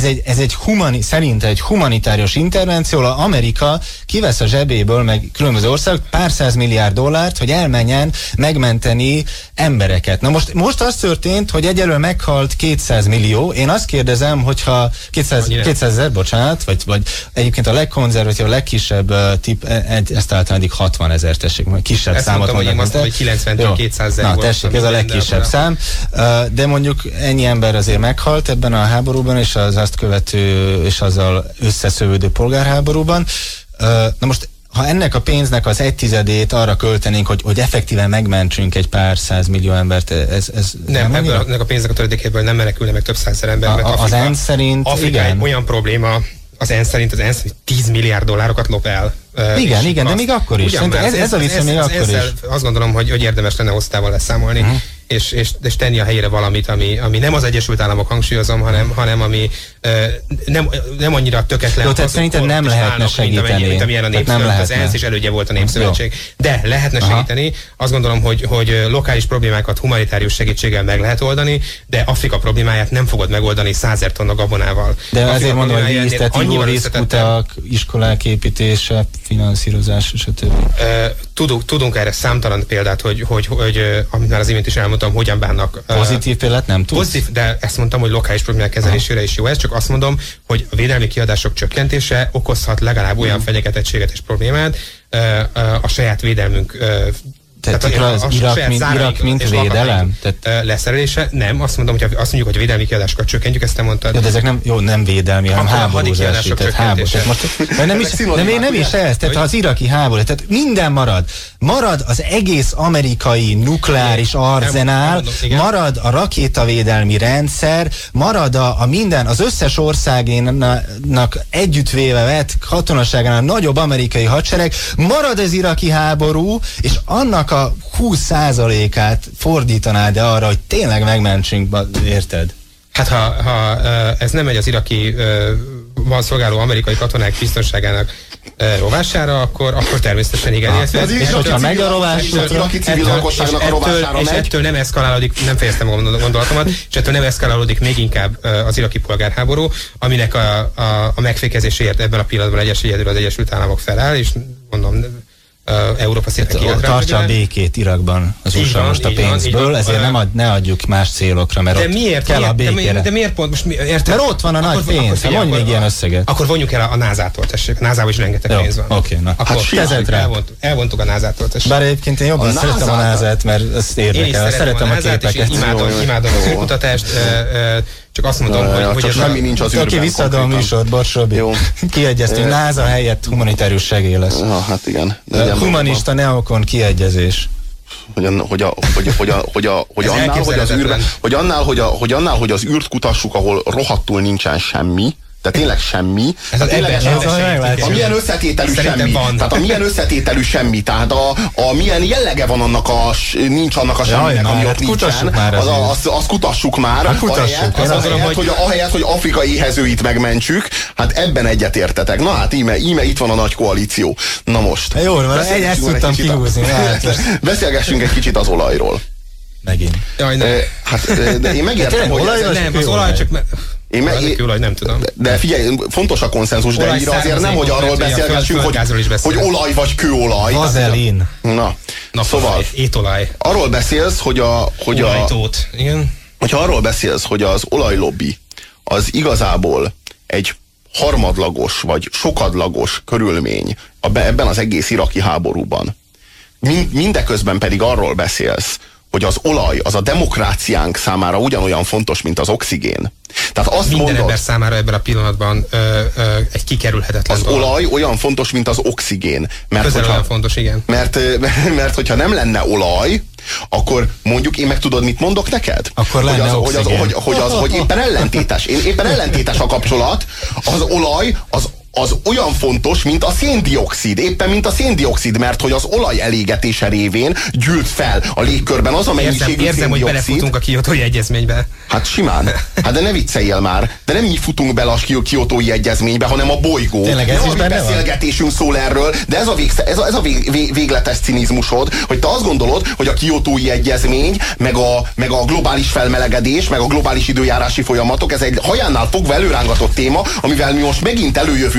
szerint egy humanitárius intervenció, Amerika kivesz a zsebéből, meg különböző országok pár $100 milliárd, hogy elmenjen megmenteni embereket. Na most az történt, hogy egyelőre meghalt 200 millió. Én azt kérdezem, hogyha 200 000, bocsánat, vagy egyébként a legkonzervatív, a legkisebb ezt általán 60 000, tessék, kisebb ezt számot mondtam, hogy én azt, hogy 90-200 000 volt. Na tessék, ez a legkisebb szám. De mondjuk ennyi ember azért meghalt ebben a háborúban, és az azt követő, és azzal összeszövődő polgárháborúban. Na most, ha ennek a pénznek az 1/10 arra költenénk, hogy effektíven megmentsünk egy pár $100 millió embert, ez nem ennek a pénznek a töredékéből nem menekülne meg több $100 000 ember. Az ENSZ szerint Afrika igen. Olyan probléma, az ENSZ szerint $10 milliárd lop el. Igen, de még akkor is. Ez a vissza még akkor is. Azt gondolom, hogy érdemes lenne hosszával leszámolni, és tenni a helyére valamit, ami nem az Egyesült Államok, hangsúlyozom, hanem ami nem annyira tökéletlen. Jó, tehát szerinted nem lehetne segíteni. Mint amilyen a Népszövetség, az ENSZ is elődje volt a Népszövetség. De lehetne segíteni. Azt gondolom, hogy lokális problémákat humanitárius segítséggel meg lehet oldani, de Afrika problémáját nem fogod megoldani 100 000 tonna gabonával. De azért mondom, hogy víztető, részkutak, iskolák építése, finanszírozás, stb. Tudunk erre számtalan példát, hogy amit már az imént is elmondtam, hogyan bánnak. Pozitív példát nem tudsz? Pozitív, de ezt mondtam, hogy lokális problémák kezelésére is jó ez, csak azt mondom, hogy a védelmi kiadások csökkentése okozhat legalább olyan fenyegetettséget és problémát a saját védelmünk tehát az Irak mint védelem? Leszerelése? Nem, azt mondom, hogy azt mondjuk, hogy a védelmi kiadásokat csökkentjük, ezt te mondtad. Jó, de ezek nem védelmi, hanem háborúzási. Nem is ez, tehát az iraki háború, tehát minden marad. Marad az egész amerikai nukleáris arzenál, marad a rakétavédelmi rendszer, marad a minden, az összes országénak együttvéve vett katonaságánál nagyobb amerikai hadsereg, marad az iraki háború, és annak a 20%-át fordítanád arra, hogy tényleg megmentsünk, érted? Hát ha ez nem megy az iraki van szolgáló amerikai katonák biztonságának rovására, akkor természetesen igen. És hogyha megy a rovás, az iraki civil lakosságnak a rovására megy. És ettől nem eszkalálódik, nem fejeztem a gondolatomat, és ettől nem eszkalálódik még inkább az iraki polgárháború, aminek a megfékezéséért ebben a pillanatban egyedül az Egyesült Államok feláll, és mondom, Európa szépen kiállt rá. Tartsa a békét Irakban az USA most a pénzből, ezért ne adjuk más célokra, mert de miért, kell a békére. De miért pont most? Érted? Mert ott van a nagy pénz, mondj még ilyen összeget. Akkor vonjuk el a NASA-tól, tessék. A NASA-ban is rengeteg pénz van. Oké, na. Akkor elvontuk a NASA-tól, tessék. Bár egyébként én jobban szeretem a NASA-t, mert ezt érdekel. Szeretem a képeket. Imádom az űrkutatást. Csak azt mondom, hogy ez semmi nincs az űrben. Aki visszaadom a műsort, Borsobi. Kiegyeztünk, NASA helyett humanitárius segély lesz. Hát igen. Humanista neokon kiegyezés. Hogy annál, hogy az űrt kutassuk, ahol rohadtul nincsen semmi, de tényleg semmi. Milyen összetételű semmi. Tehát a milyen összetételű semmi. Tehát a milyen jellege van annak nincs annak a semminek, ami ott nincsen. Azt kutassuk már. Ahelyett, hogy Afrika éhezőit megmentsük, hát ebben egyetértetek. Na hát íme itt van a nagy koalíció. Na most. Jó, ezt tudtam kihúzni. Beszélgessünk egy kicsit az olajról. Megint. De én megértem, hogy nem, az olaj csak... nem tudom. De figyelj, fontos a konszenzus, de azért nem, hogy arról beszélgessünk, hogy olaj vagy kőolaj. Vazelin. Na szóval étolaj. Arról beszélsz, hogyha arról beszélsz, hogy az olajlobby az igazából egy harmadlagos vagy sokadlagos körülmény ebben az egész iraki háborúban. Mindeközben pedig arról beszélsz, hogy az olaj az a demokráciánk számára ugyanolyan fontos, mint az oxigén. Tehát azt minden mondod, ember számára ebben a pillanatban egy kikerülhetetlen dolog. Az olaj olyan fontos, mint az oxigén. Olyan fontos, igen. Mert hogyha nem lenne olaj, akkor mondjuk én meg tudod, mit mondok neked? Akkor lenne oxigén. Hogy éppen ellentétes. Éppen ellentétes a kapcsolat. Az olaj az olyan fontos, mint a széndioxid. Éppen mint a széndioxid, mert hogy az olaj elégetése révén gyűlt fel a légkörben az a mennyiségű széndioxid. Érzem, hogy belefutunk a Kiotói Egyezménybe. Hát simán. Hát de ne vicceljél már. De nem mi futunk bele a Kiotói Egyezménybe, hanem a bolygó. Tényleg ez is benne van? Beszélgetésünk szól erről, de ez a végletes cinizmusod, hogy te azt gondolod, hogy a Kiotói Egyezmény, meg a globális felmelegedés, meg a globális időjárási folyamatok, ez egy hajánnál fogva előrángatott téma, amivel mi most megint előjövünk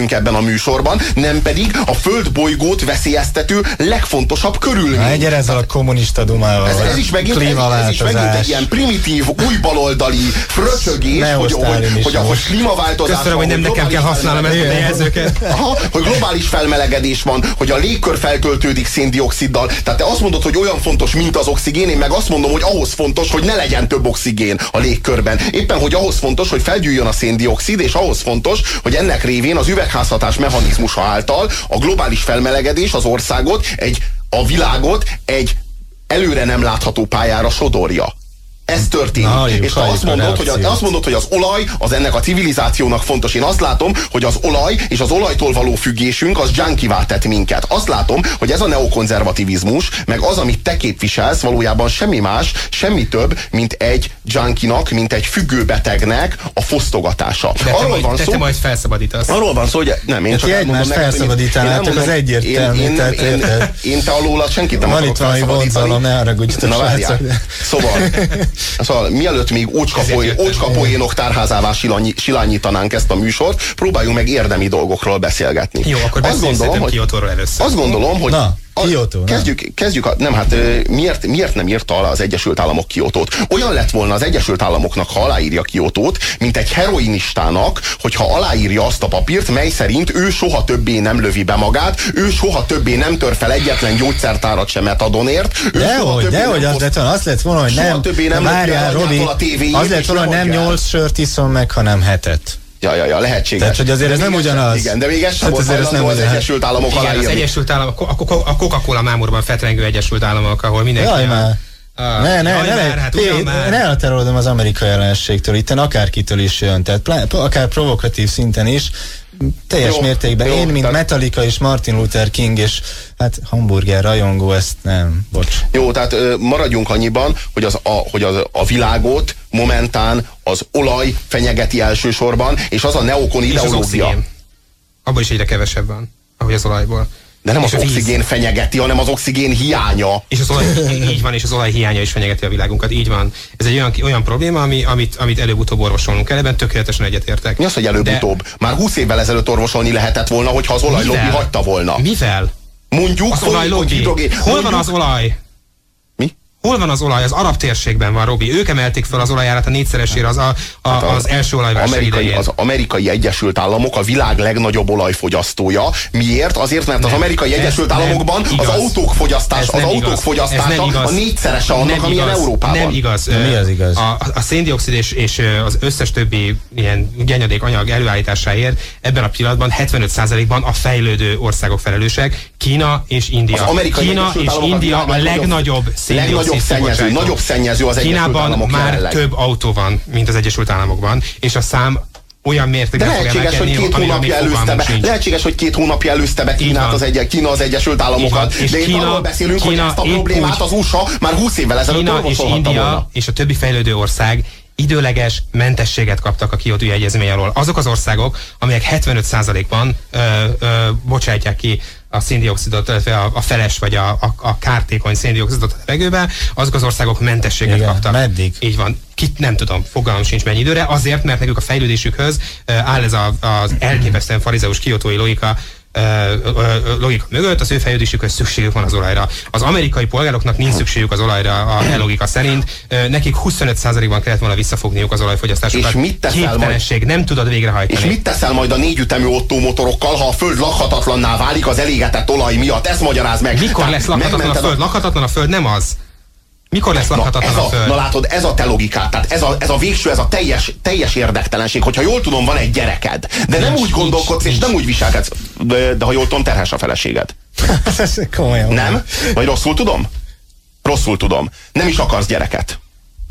beszélünk ebben a műsorban, nem pedig a földbolygót veszélyeztető legfontosabb körülmény. Egyre ezzel a kommunista dumával. Ez is megint egy ilyen primitív, új baloldali fröcsögés, hogy klímaváltozás van. Köszönöm, hogy nem nekem kell használnom ezt a jelzőket. Hogy globális felmelegedés van, hogy a légkör feltöltődik széndioxiddal. Tehát te azt mondod, hogy olyan fontos, mint az oxigén, én meg azt mondom, hogy ahhoz fontos, hogy ne legyen több oxigén a légkörben. Éppen, hogy ahhoz fontos, hogy felgyűjjön a széndioxid, és ahhoz fontos, hogy ennek révén az üvegházhatás mechanizmusa által a globális felmelegedés az országot, a világot egy előre nem látható pályára sodorja. Ez történik. És te azt mondod, hogy az olaj az ennek a civilizációnak fontos. Én azt látom, hogy az olaj és az olajtól való függésünk az junkivá tett minket. Azt látom, hogy ez a neokonzervativizmus, meg az, amit te képviselsz, valójában semmi más, semmi több, mint egy junkinak, mint egy függőbetegnek a fosztogatása. Te majd felszabadítasz. Arról van szó, hogy nem, én csak elmondom neked, felszabadítanátok, az egyértelmű. Én te alól senki nem akarok felszabadítani. Van itt valami vonzalom, ne haragudjatok. Na várjál. Szóval mielőtt még ócskapoénok tárházává silányítanánk ezt a műsort, próbáljunk meg érdemi dolgokról beszélgetni. Jó, akkor beszéljünk Kiotóról először. Azt gondolom, hogy Kyoto, kezdjük miért nem írta alá az Egyesült Államok Kiotót? Olyan lett volna az Egyesült Államoknak, ha aláírja Kiotót, mint egy heroinistának, hogyha aláírja azt a papírt, mely szerint ő soha többé nem lövi be magát, ő soha többé nem tör fel egyetlen gyógyszertárat sem metadonért. Dehogy az lett volna, hogy nem várjál, Robi, az lett volna, hogy nem 8 sört iszom meg, hanem 7-et. Ja, lehetséges. Tehát, hogy azért ez nem ugyanaz. Igen, de még ez sem volt hajlandó az Egyesült Államok aláírni. Az Egyesült Államok, a Coca-Cola mámorban fetrengő Egyesült Államok, ahol mindenki... Jaj már. Ne elterolodom az amerikai ellenségtől, itten akárkitől is jön, tehát akár provokatív szinten is, teljes mértékben. Én, mint Metallica és Martin Luther King, és hát hamburger rajongó, ezt nem, bocs. Jó, tehát maradjunk annyiban, hogy a világot momentán az olaj fenyegeti elsősorban, és az a neokon ideológia. Abban is egyre kevesebb van, ahogy az olajból. De nem és az oxigén fenyegeti, hanem az oxigén hiánya. És az olaj, így van, és az olaj hiánya is fenyegeti a világunkat, így van. Ez egy olyan probléma, amit előbb-utóbb orvosolnunk kell, ebben tökéletesen egyetértek. Mi az, hogy előbb-utóbb? Már 20 évvel ezelőtt orvosolni lehetett volna, hogyha az olajlobbi hagyta volna. Mivel? Mondjuk, az olajlobbi. Hol van az olaj? Mi? Hol van az olaj? Az arab térségben van, Robi. Ők emelték fel az olajárát a 4-szeresére az első olajválság idején. Az Amerikai Egyesült Államok a világ legnagyobb olajfogyasztója. Miért? Azért, mert az Amerikai Egyesült Államokban az autók fogyasztása a 4-szerese annak, amilyen Európában. Nem igaz. Mi az igaz? A széndioxid és az összes többi ilyen genyadék anyag előállításáért ebben a pillanatban 75%-ban a fejlődő országok felelősek. Kína és India. Kína és India a legnagyobb nagyobb szennyező az Egyesült Államok már jelenleg. Több autó van, mint az Egyesült Államokban, és a szám olyan mértékben fog emelkedni, amire még fogalmunk sincs. Lehetséges, hogy 2 hónapja előzte be Kína az Egyesült Államokat. De itt arról beszélünk, hogy ezt a problémát az USA már 20 évvel ezelőtt orvosolhatta volna. És a többi fejlődő ország időleges mentességet kaptak a Kyotói Egyezmény alól. Azok az országok, amelyek 75%-ban bocsátják ki a széndioxidot, a feles vagy a kártékony széndioxidot a levegőbe, azok az országok mentességet kaptak. Meddig? Így van. Nem tudom, fogalmam sincs mennyi időre, azért, mert nekük a fejlődésükhöz áll ez az elképesztően farizeus kiotói logika mögött, az ő fejlődésükhöz szükségük van az olajra. Az amerikai polgároknak nincs szükségük az olajra a logika szerint, nekik 25%-ban kellett volna visszafogniuk az olajfogyasztásukat. És mit teszel Képtelenség, nem tudod végrehajtani. És mit teszel majd a 4 ütemű Otto motorokkal, ha a föld lakhatatlanná válik az elégetett olaj miatt? Ezt magyarázd meg. Mikor lesz lakhatatlan a föld? Lakhatatlan a föld nem az. Mikor lesz lakhatatlan a föld? Na látod, ez a te logikád, tehát ez a végső, ez a teljes érdektelenség, hogyha jól tudom, van egy gyereked, de nem úgy gondolkodsz, és nem úgy viselkedsz, de ha jól tudom, terhes a feleséged. Komolyan. Nem? Vagy rosszul tudom? Rosszul tudom. Nem is akarsz gyereket.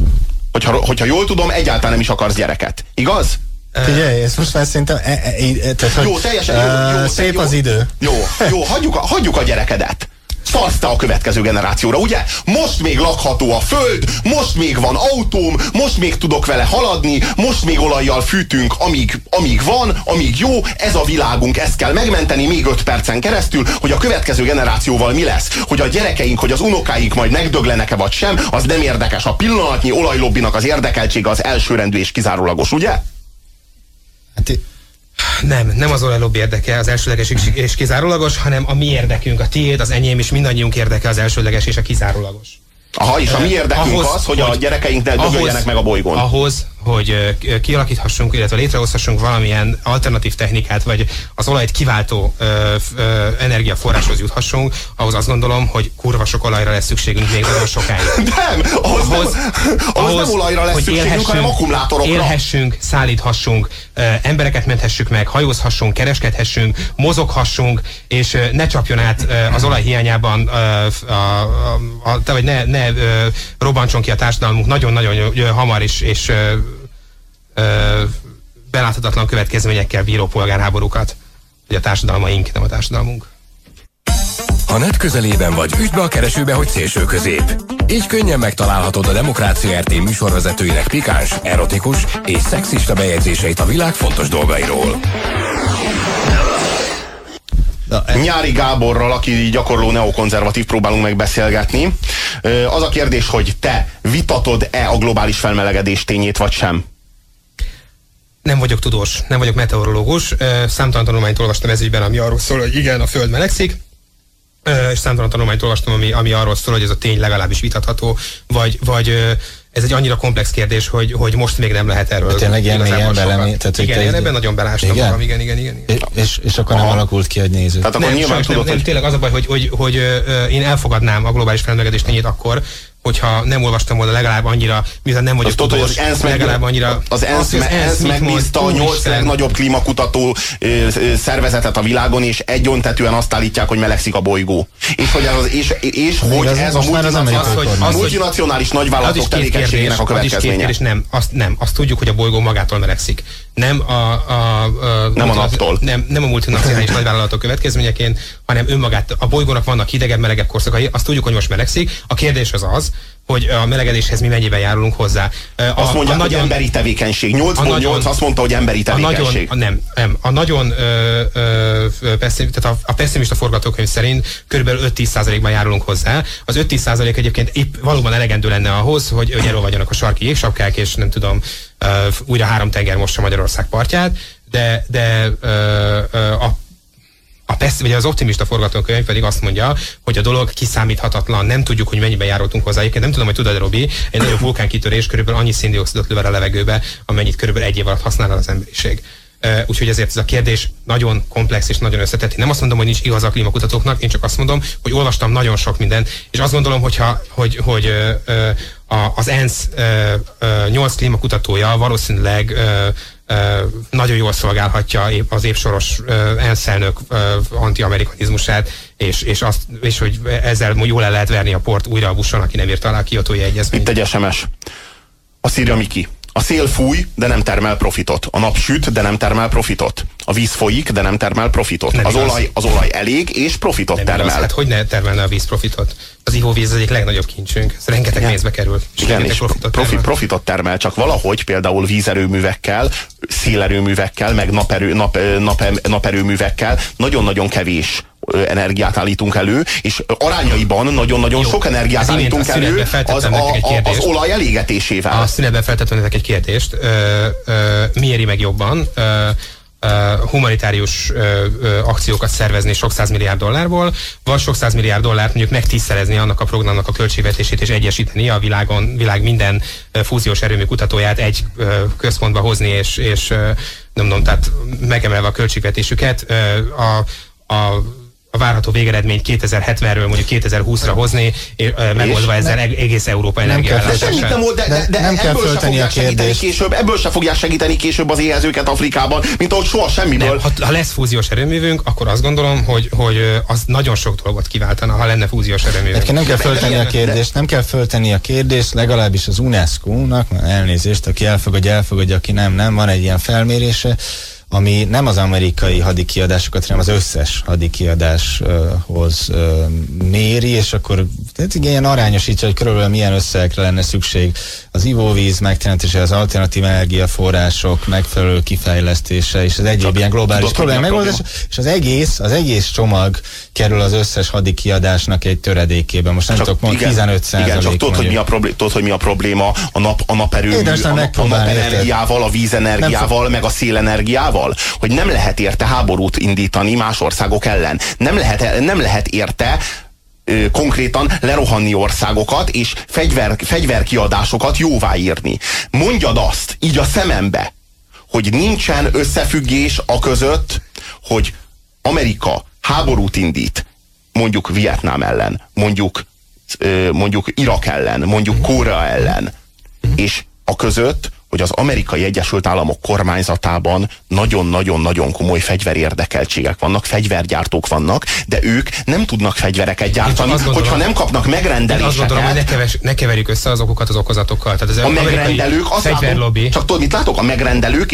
Hogyha jól tudom, egyáltalán nem is akarsz gyereket. Igaz? Figyelj, ezt most már szerintem... Jó, teljesen jó. Szép az idő. Jó, hagyjuk a gyerekedet. Szarsz te a következő generációra, ugye? Most még lakható a föld, most még van autóm, most még tudok vele haladni, most még olajjal fűtünk, amíg van, amíg jó, ez a világunk, ezt kell megmenteni még 5 percen keresztül, hogy a következő generációval mi lesz, hogy a gyerekeink, hogy az unokáink majd megdöglenek-e vagy sem, az nem érdekes. A pillanatnyi olajlobbinak az érdekeltsége az elsőrendű és kizárólagos, ugye? Hát Nem az olajlobbi érdeke az elsődleges és kizárólagos, hanem a mi érdekünk, a tiéd, az enyém és mindannyiunk érdeke az elsődleges és a kizárólagos. Aha, és a mi érdekünk az, hogy a gyerekeink ne dögöljenek meg a bolygón. Ahhoz, hogy kialakíthassunk, illetve létrehozhassunk valamilyen alternatív technikát, vagy az olajt kiváltó energiaforráshoz juthassunk, ahhoz azt gondolom, hogy kurva sok olajra lesz szükségünk még nagyon sokáig. Nem, ahhoz nem olajra lesz szükségünk, hanem akkumulátorokra. Élhessünk, szállíthassunk, embereket menthessük meg, hajózhassunk, kereskedhessünk, mozoghassunk, és ne csapjon át az olaj hiányában, vagy ne robbantson ki a társadalmunk nagyon-nagyon hamar és beláthatatlan következményekkel bíró polgárháborúkat, hogy a társadalmaink, nem a társadalmunk. A net közelében vagy, üsd be a keresőbe, hogy szélső közép. Így könnyen megtalálhatod a Demokrácia RT műsorvezetőinek pikáns, erotikus és szexista bejegyzéseit a világ fontos dolgairól. Nyári Gáborral, aki gyakorló neokonzervatív, próbálunk megbeszélgetni. Az a kérdés, hogy te vitatod-e a globális felmelegedés tényét, vagy sem? Nem vagyok tudós, nem vagyok meteorológus. Számtalan tanulmányt olvastam ez ügyben, ami arról szól, hogy igen, a Föld melegszik. És számtalan tanulmányt olvastam, ami arról szól, hogy ez a tény legalábbis vitatható, vagy ez egy annyira komplex kérdés, hogy most még nem lehet erről. Tényleg ilyen sokat. Igen, én ebben nagyon belástam magam, igen. És akkor nem alakult ki egy néző. Tehát akkor nyilván tudod, hogy... Tényleg az a baj, hogy én elfogadnám a globális felmelegedés tényét akkor, hogyha nem olvastam volna legalább annyira, mivel nem vagyok tudós, legalább annyira... Az ENSZ megbízta a 8 legnagyobb klímakutató szervezetet a világon, és egyöntetűen azt állítják, hogy melegszik a bolygó. És hogy ez a multinacionális nagyvállalatok tevékenységének a következménye. Nem, azt tudjuk, hogy a bolygó magától melegszik. Nem a naptól. Nem a multinacionális nagyvállalatok következményeként, hanem önmagát. A bolygónak vannak hidegebb, melegebb korszakai, azt tudjuk, hogy most melegszik. A kérdés az, hogy a melegedéshez mi mennyiben járulunk hozzá. Azt mondják, hogy emberi tevékenység. 8-8 azt mondta, hogy emberi tevékenység. A nagyon a pessimista forgatókönyv szerint kb. 5-10%-ban járulunk hozzá. Az 5-10% egyébként épp valóban elegendő lenne ahhoz, hogy elolvadjanak a sarki jégsapkák, és nem tudom, újra 3 tenger mossa Magyarország partját, de vagy az optimista forgatókönyv pedig azt mondja, hogy a dolog kiszámíthatatlan, nem tudjuk, hogy mennyiben járultunk hozzá. Egyébként nem tudom, hogy tudod, Robi, egy nagyobb vulkánkitörés körülbelül annyi széndioxidot löver a levegőbe, amennyit körülbelül 1 év alatt használ az emberiség. Úgyhogy ezért ez a kérdés nagyon komplex és nagyon összetett. Én nem azt mondom, hogy nincs igaza a klímakutatóknak, én csak azt mondom, hogy olvastam nagyon sok mindent, és azt gondolom, hogy az ENSZ 8 klímakutatója valószínűleg nagyon jól szolgálhatja az évsoros ENSZ elnök anti-amerikanizmusát, és hogy ezzel jól el lehet verni a port újra a Busson, aki nem írta alá a Kiotói egyezményt. Itt egy SMS. Azt írja Miki. A szél fúj, de nem termel profitot. A nap süt, de nem termel profitot. A víz folyik, de nem termel profitot. Az olaj elég, és profitot termel. Hát hogy ne termelne a víz profitot? Az ivóvíz az egyik legnagyobb kincsünk. Ez rengeteg pénzbe kerül. Igen, és profitot termel. Csak valahogy például vízerőművekkel, szélerőművekkel, meg naperőművekkel nagyon-nagyon kevés energiát állítunk elő, és arányaiban nagyon-nagyon sok energiát állítunk elő az olaj elégetésével. A szünetben feltettem nektek egy kérdést. Mi éri meg jobban? Humanitárius akciókat szervezni sok 100 milliárd dollárból, vagy sok 100 milliárd dollárt mondjuk megtízszerezni annak a programnak a költségvetését és egyesíteni a világ minden fúziós erőmű kutatóját egy központba hozni, és nem tudom, tehát megemelve a költségvetésüket, a várható végeredményt 2070-ről mondjuk 2020-ra hozni, megoldva ezzel egész Európa energiaellátását. Nem kell föltenni a kérdést. Ebből se fogják segíteni később az éhezőket Afrikában, mint ahogy soha semmiből. Ha lesz fúziós erőművünk, akkor azt gondolom, hogy az nagyon sok dolgot kiváltana, ha lenne fúziós erőművünk. Nem kell föltenni a kérdést, nem kell föltenni a kérdést, legalábbis az UNESCO-nak, elnézést, aki elfogadja, aki nem, van egy ilyen felmérése, ami nem az amerikai hadikiadásokat, hanem az összes hadikiadáshoz méri, és akkor ilyen arányosítja, hogy körülbelül milyen összegekre lenne szükség az ivóvíz megteremtése, az alternatív energiaforrások megfelelő kifejlesztése, és az egyéb ilyen globális probléma megoldása, és az egész csomag kerül az összes hadikiadásnak egy töredékében. Most nem tudok mondani, 15%. Igen, csak tudod, hogy mi a probléma a napenergiával, a vízenergiával, meg a szélenergiával? magával, hogy nem lehet érte háborút indítani más országok ellen. Nem lehet érte konkrétan lerohanni országokat és fegyverkiadásokat jóváírni. Mondjad azt így a szemembe, hogy nincsen összefüggés a között, hogy Amerika háborút indít, mondjuk Vietnám ellen, mondjuk Irak ellen, mondjuk Korea ellen, és a között, hogy az Amerikai Egyesült Államok kormányzatában nagyon-nagyon-nagyon komoly fegyverérdekeltségek vannak, fegyvergyártók vannak, de ők nem tudnak fegyvereket gyártani, hogyha nem kapnak megrendeléseket. Azt gondolom, hogy ne keverjük össze az okokat az okozatokkal. Tehát az a megrendelők, csak tudod, mit látok? A megrendelők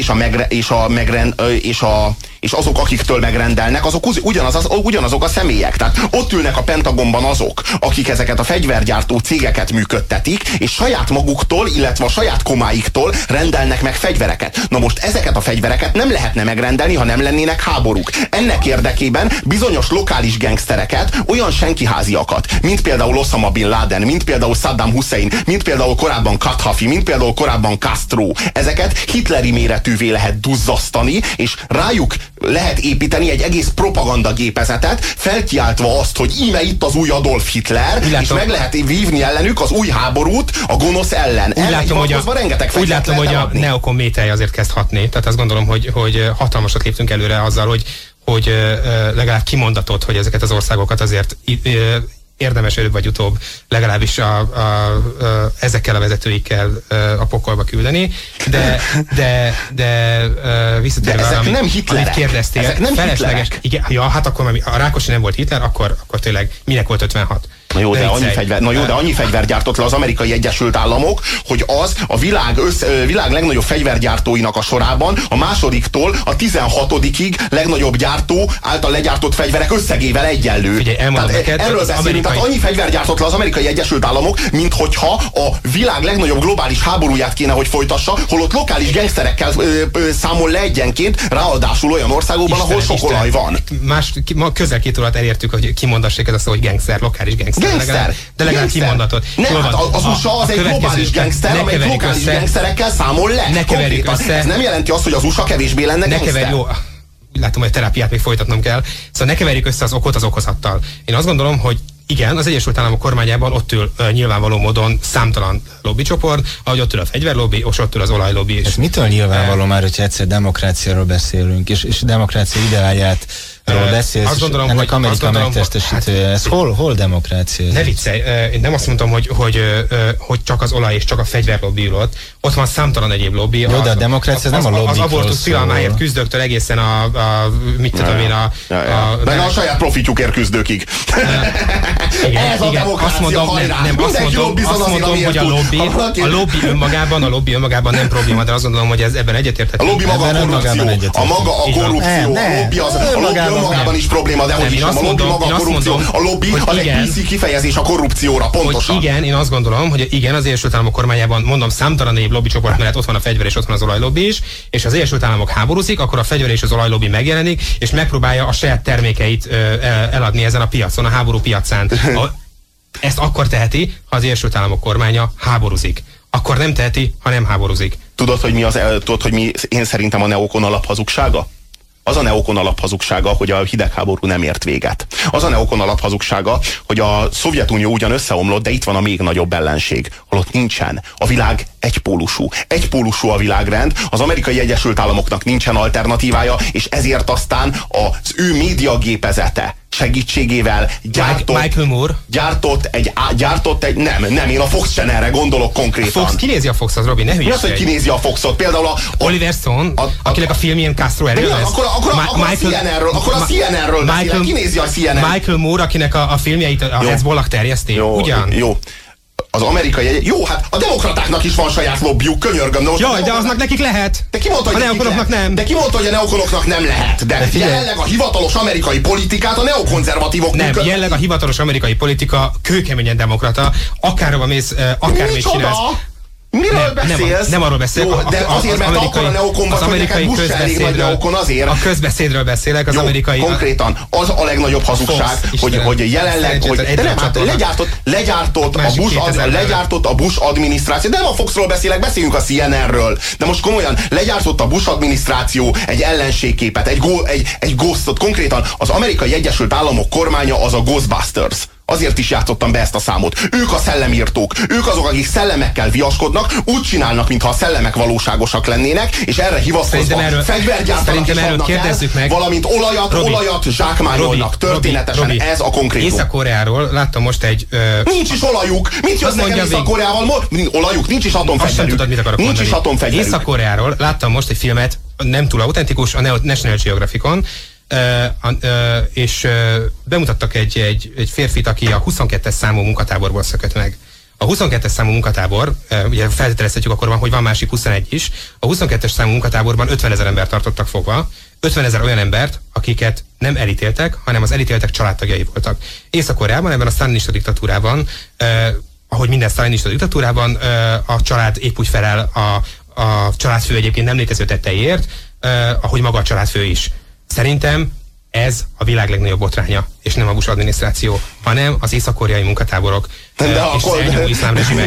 és azok, akiktől megrendelnek, azok ugyanazok a személyek. Tehát ott ülnek a Pentagonban azok, akik ezeket a fegyvergyártó cégeket működtetik, és saját maguktól, illetve a saját komáiktól rendelnek meg fegyvereket. Na most ezeket a fegyvereket nem lehetne megrendelni, ha nem lennének háborúk. Ennek érdekében bizonyos lokális gengsztereket, olyan senkiháziakat, mint például Osama Bin Laden, mint például Saddam Hussein, mint például korábban Kadhafi, mint például korábban Castro, ezeket hitleri méretűvé lehet duzzasztani, és rájuk lehet építeni egy egész propagandagépezetet, felkiáltva azt, hogy íme itt az új Adolf Hitler, és meg lehet vívni ellenük az új háborút a gonosz ellen. Úgy látom, hogy a neokon mételje azért kezd hatni. Tehát azt gondolom, hogy hatalmasat léptünk előre azzal, hogy legalább kimondatott, hogy ezeket az országokat azért érdemes előbb vagy utóbb legalábbis ezekkel a vezetőikkel a pokolba küldeni, de visszatérve arra, amit kérdeztél, ezek nem felesleges. Igen, ja, hát akkor a Rákosi nem volt Hitler, akkor tényleg minek volt 56? Na jó, de annyi fegyver gyártott le az Amerikai Egyesült Államok, hogy az a világ legnagyobb fegyvergyártóinak a sorában a másodiktól a 16. legnagyobb gyártó által legyártott fegyverek összegével egyenlő. Figyelj, elmondom neked, erről beszélünk, tehát annyi fegyver gyártott le az Amerikai Egyesült Államok, mint hogyha a világ legnagyobb globális háborúját kéne, hogy folytassa, holott lokális gengszterekkel számol le egyenként, ráadásul olyan országokban, ahol sok olaj van. Közel 2 órát elértük, hogy kimondassék ez a szó, hogy gengszter, lokális gengszter. De legalább kimondatot. Hát az USA az egy globális gengszter, amely lokális gengszterekkel számol le. Ne keverjük össze. Ez nem jelenti azt, hogy az USA kevésbé lenne gengszter. Jó, látom, hogy a terápiát még folytatnom kell. Szóval ne keverjük össze az okot az okozattal. Én azt gondolom, hogy igen, az Egyesült Államok kormányában ott ül nyilvánvaló módon számtalan lobbycsoport, ahogy ott ül a fegyverlobby, és ott ül az olajlobby is. Ez mitől nyilvánvaló már, hogyha egyszer demokráciáról beszélünk, és demokrácia ideáját beszélsz, azt gondolom, ennek Amerika megtestesítője. Ez hol demokrácia? Ne viccelj, én nem azt mondtam, hogy csak az olaj és csak a fegyverlobby ül ott van számtalan egyéb lobby. Jó, de a demokrácia nem a lobbikról szól. Az abortusz tilalmáért küzdőktől egészen mit tudom én de a saját profitjukért küzdőkig. Ez a demokrácia hajrá. Azt mondom, hogy a lobby önmagában nem probléma, de azt gondolom, hogy ez ebben egyetérthetünk. A lobby maga a korrupció. A lobby az önmagában is probléma, de hogy is nem, a lobby maga a korrupció. A lobby az egy PC kifejezés a korrupcióra, pontosan. Hogy igen, én azt gondolom, hogy igen, az Egyesült Államok kormányában, mondom, számtalan egyéb lobbycsoport mellett ott van a fegyver és ott van az olajlobby is, és az Egyesült Államok háborúzik, akkor a fegyver és az olajlobby megjelenik, és megpróbálja a saját termékeit eladni ezen a piacon, a háború piacán. Ezt akkor teheti, ha az Egyesült Államok kormánya háborúzik. Akkor nem teheti, ha nem háborúzik. Tudod, hogy mi én szerintem a neokon alaphazugsága? Az a neokon alaphazugsága, hogy a hidegháború nem ért véget. Az a neokon alaphazugsága, hogy a Szovjetunió ugyan összeomlott, de itt van a még nagyobb ellenség, holott nincsen. A világ egypólusú. Egypólusú a világrend, az Amerikai Egyesült Államoknak nincsen alternatívája, és ezért aztán az ő médiagépezete segítségével gyártott egy nem, én a Fox Channelre gondolok konkrétan. A Fox, kinézi a Foxot, Robi, ne hülyeskedj. Mi az, hogy kinézi a Foxot? Például Oliver Stone, akinek a filmjén Castro erről lesz. Akkor a CNN-ről beszélek. Kinézi a CNN. Michael Moore, akinek a filmjeit a Hezbollah terjeszti. Ugyan? Jó. Az amerikai jó, hát a demokratáknak is van saját lobbyuk, könyörgöm. Jaj, de aznak nekik lehet. De ki mondta, hogy a neokonoknak nem. De ki mondta, hogy a neokonoknak nem lehet. De jelenleg a hivatalos amerikai politikát a neokonzervatívok nem, jelenleg a hivatalos amerikai politika kőkeményen demokrata. Akárhova mész, akármit csinálsz. Miről beszélsz? Nem arról beszélek. Jó, de azért, mert akkor a neokon vagy, hogy neked Bush se elég nagy neokon azért. A közbeszédről beszélek, az amerikai... Konkrétan, az a legnagyobb hazugság, hogy jelenleg, legyártott a Bush adminisztráció. De nem a Foxról beszéljünk a CNN-ről. De most komolyan, legyártott a Bush adminisztráció egy ellenségképet, egy ghostot. Konkrétan az Amerikai Egyesült Államok kormánya az a Ghostbusters. Azért is játszottam be ezt a számot. Ők a szellemírtók. Ők azok, akik szellemekkel viaskodnak, úgy csinálnak, mintha a szellemek valóságosak lennének, és erre hivatkozva fegyvergyártanak és adnak el, meg. Valamint olajat zsákmányolnak. Történetesen Robi, ez a konkrétum. Észak-Koreáról láttam most egy... Nincs is olajuk! Mit jössz nekem Észak-Koreával? Olajuk, nincs is atomfegyverük. Nincs is atomfegyverük. Észak-Koreáról láttam most egy filmet, nem túl autentikus, a National Geographicon, és bemutattak egy férfit, aki a 22-es számú munkatáborból szökött meg. A 22-es számú munkatábor, ugye feltételezhetjük akkor, hogy van másik 21 is, a 22-es számú munkatáborban 50 000 embert tartottak fogva, 50 000 olyan embert, akiket nem elítéltek, hanem az elítéltek családtagjai voltak. Észak-Koreában, ebben a sztálinista diktatúrában, ahogy minden sztálinista diktatúrában, a család épp úgy felel a családfő egyébként nem létező tetteiért, ahogy maga a családfő is. Szerintem ez a világ legnagyobb botránya, és nem a Bush adminisztráció, hanem az észak-koreai munkatáborok és az elnyomó iszlám rezsimek.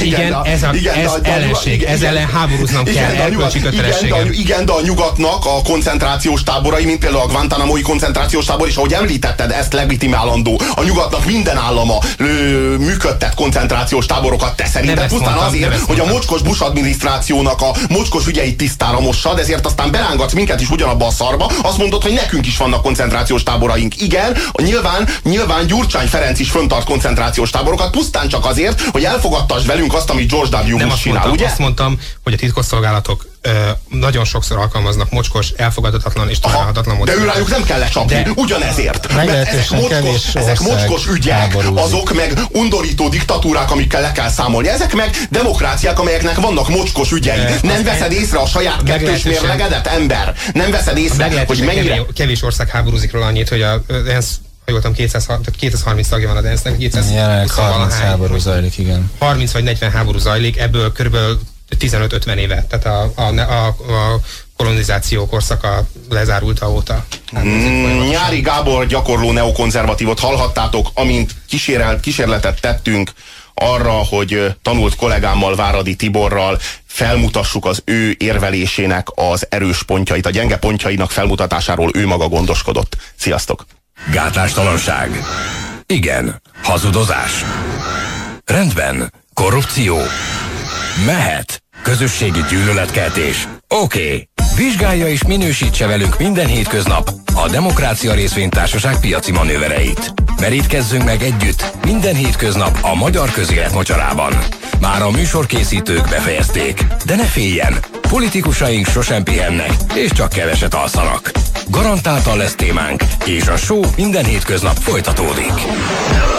Ez ellenség, ez ellen háborúznom kell, erkölcsi kötelességem. Igen, de a nyugatnak a koncentrációs táborai, mint például a Guantanamo-i koncentrációs tábor, és ahogy említetted, ezt legitimálandó. A nyugatnak minden állama működtet koncentrációs táborokat, te szerinted pusztán azért, hogy a mocskos Bush adminisztrációnak a mocskos ügyeit tisztára mossad, ezért aztán belángatsz minket is ugyanabba a szarba, azt mondod, hogy nekünk is vannak koncentrációs táboraink. Igen, nyilván Gyurcsány Ferenc is föntart koncentrációs táborokat, pusztán csak azért, hogy elfogadtasd velünk azt, amit George W. Bush csinál, ugye? Azt mondtam, hogy a titkosszolgálatok nagyon sokszor alkalmaznak mocskos, elfogadhatatlan és tolerálhatatlan módon. De őrájuk nem kell lecsapni, ugyanezért. Mert ezek mocskos ügyek, azok meg undorító diktatúrák, amikkel le kell számolni. Ezek meg demokráciák, amelyeknek vannak mocskos ügyei. Nem veszed észre a saját kettős mérlegedet, ember? Nem veszed észre, hogy mennyire... Kevés ország háborúzik róla annyit, hogy a ENSZ, ha jól tudom, 230 tagja van a ENSZ-nek, 30 háború zajlik, igen. 30 vagy 40 háború zajlik, ebből körülbelül 15-50 éve, tehát a kolonizáció korszaka lezárulta óta. Nyári Gábor gyakorló neokonzervatívot hallhattátok, amint kísérletet tettünk arra, hogy tanult kollégámmal, Váradi Tiborral felmutassuk az ő érvelésének az erős pontjait, a gyenge pontjainak felmutatásáról ő maga gondoskodott. Sziasztok! Gátlástalanság. Igen. Hazudozás. Rendben. Korrupció. Mehet. Közösségi gyűlöletkeltés. Oké. Vizsgálja és minősítse velünk minden hétköznap a Demokrácia Részvénytársaság piaci manővereit. Merítkezzünk meg együtt minden hétköznap a magyar közélet mocsarában. Már a műsorkészítők befejezték, de ne féljen, politikusaink sosem pihennek, és csak keveset alszanak. Garantáltan lesz témánk, és a show minden hétköznap folytatódik.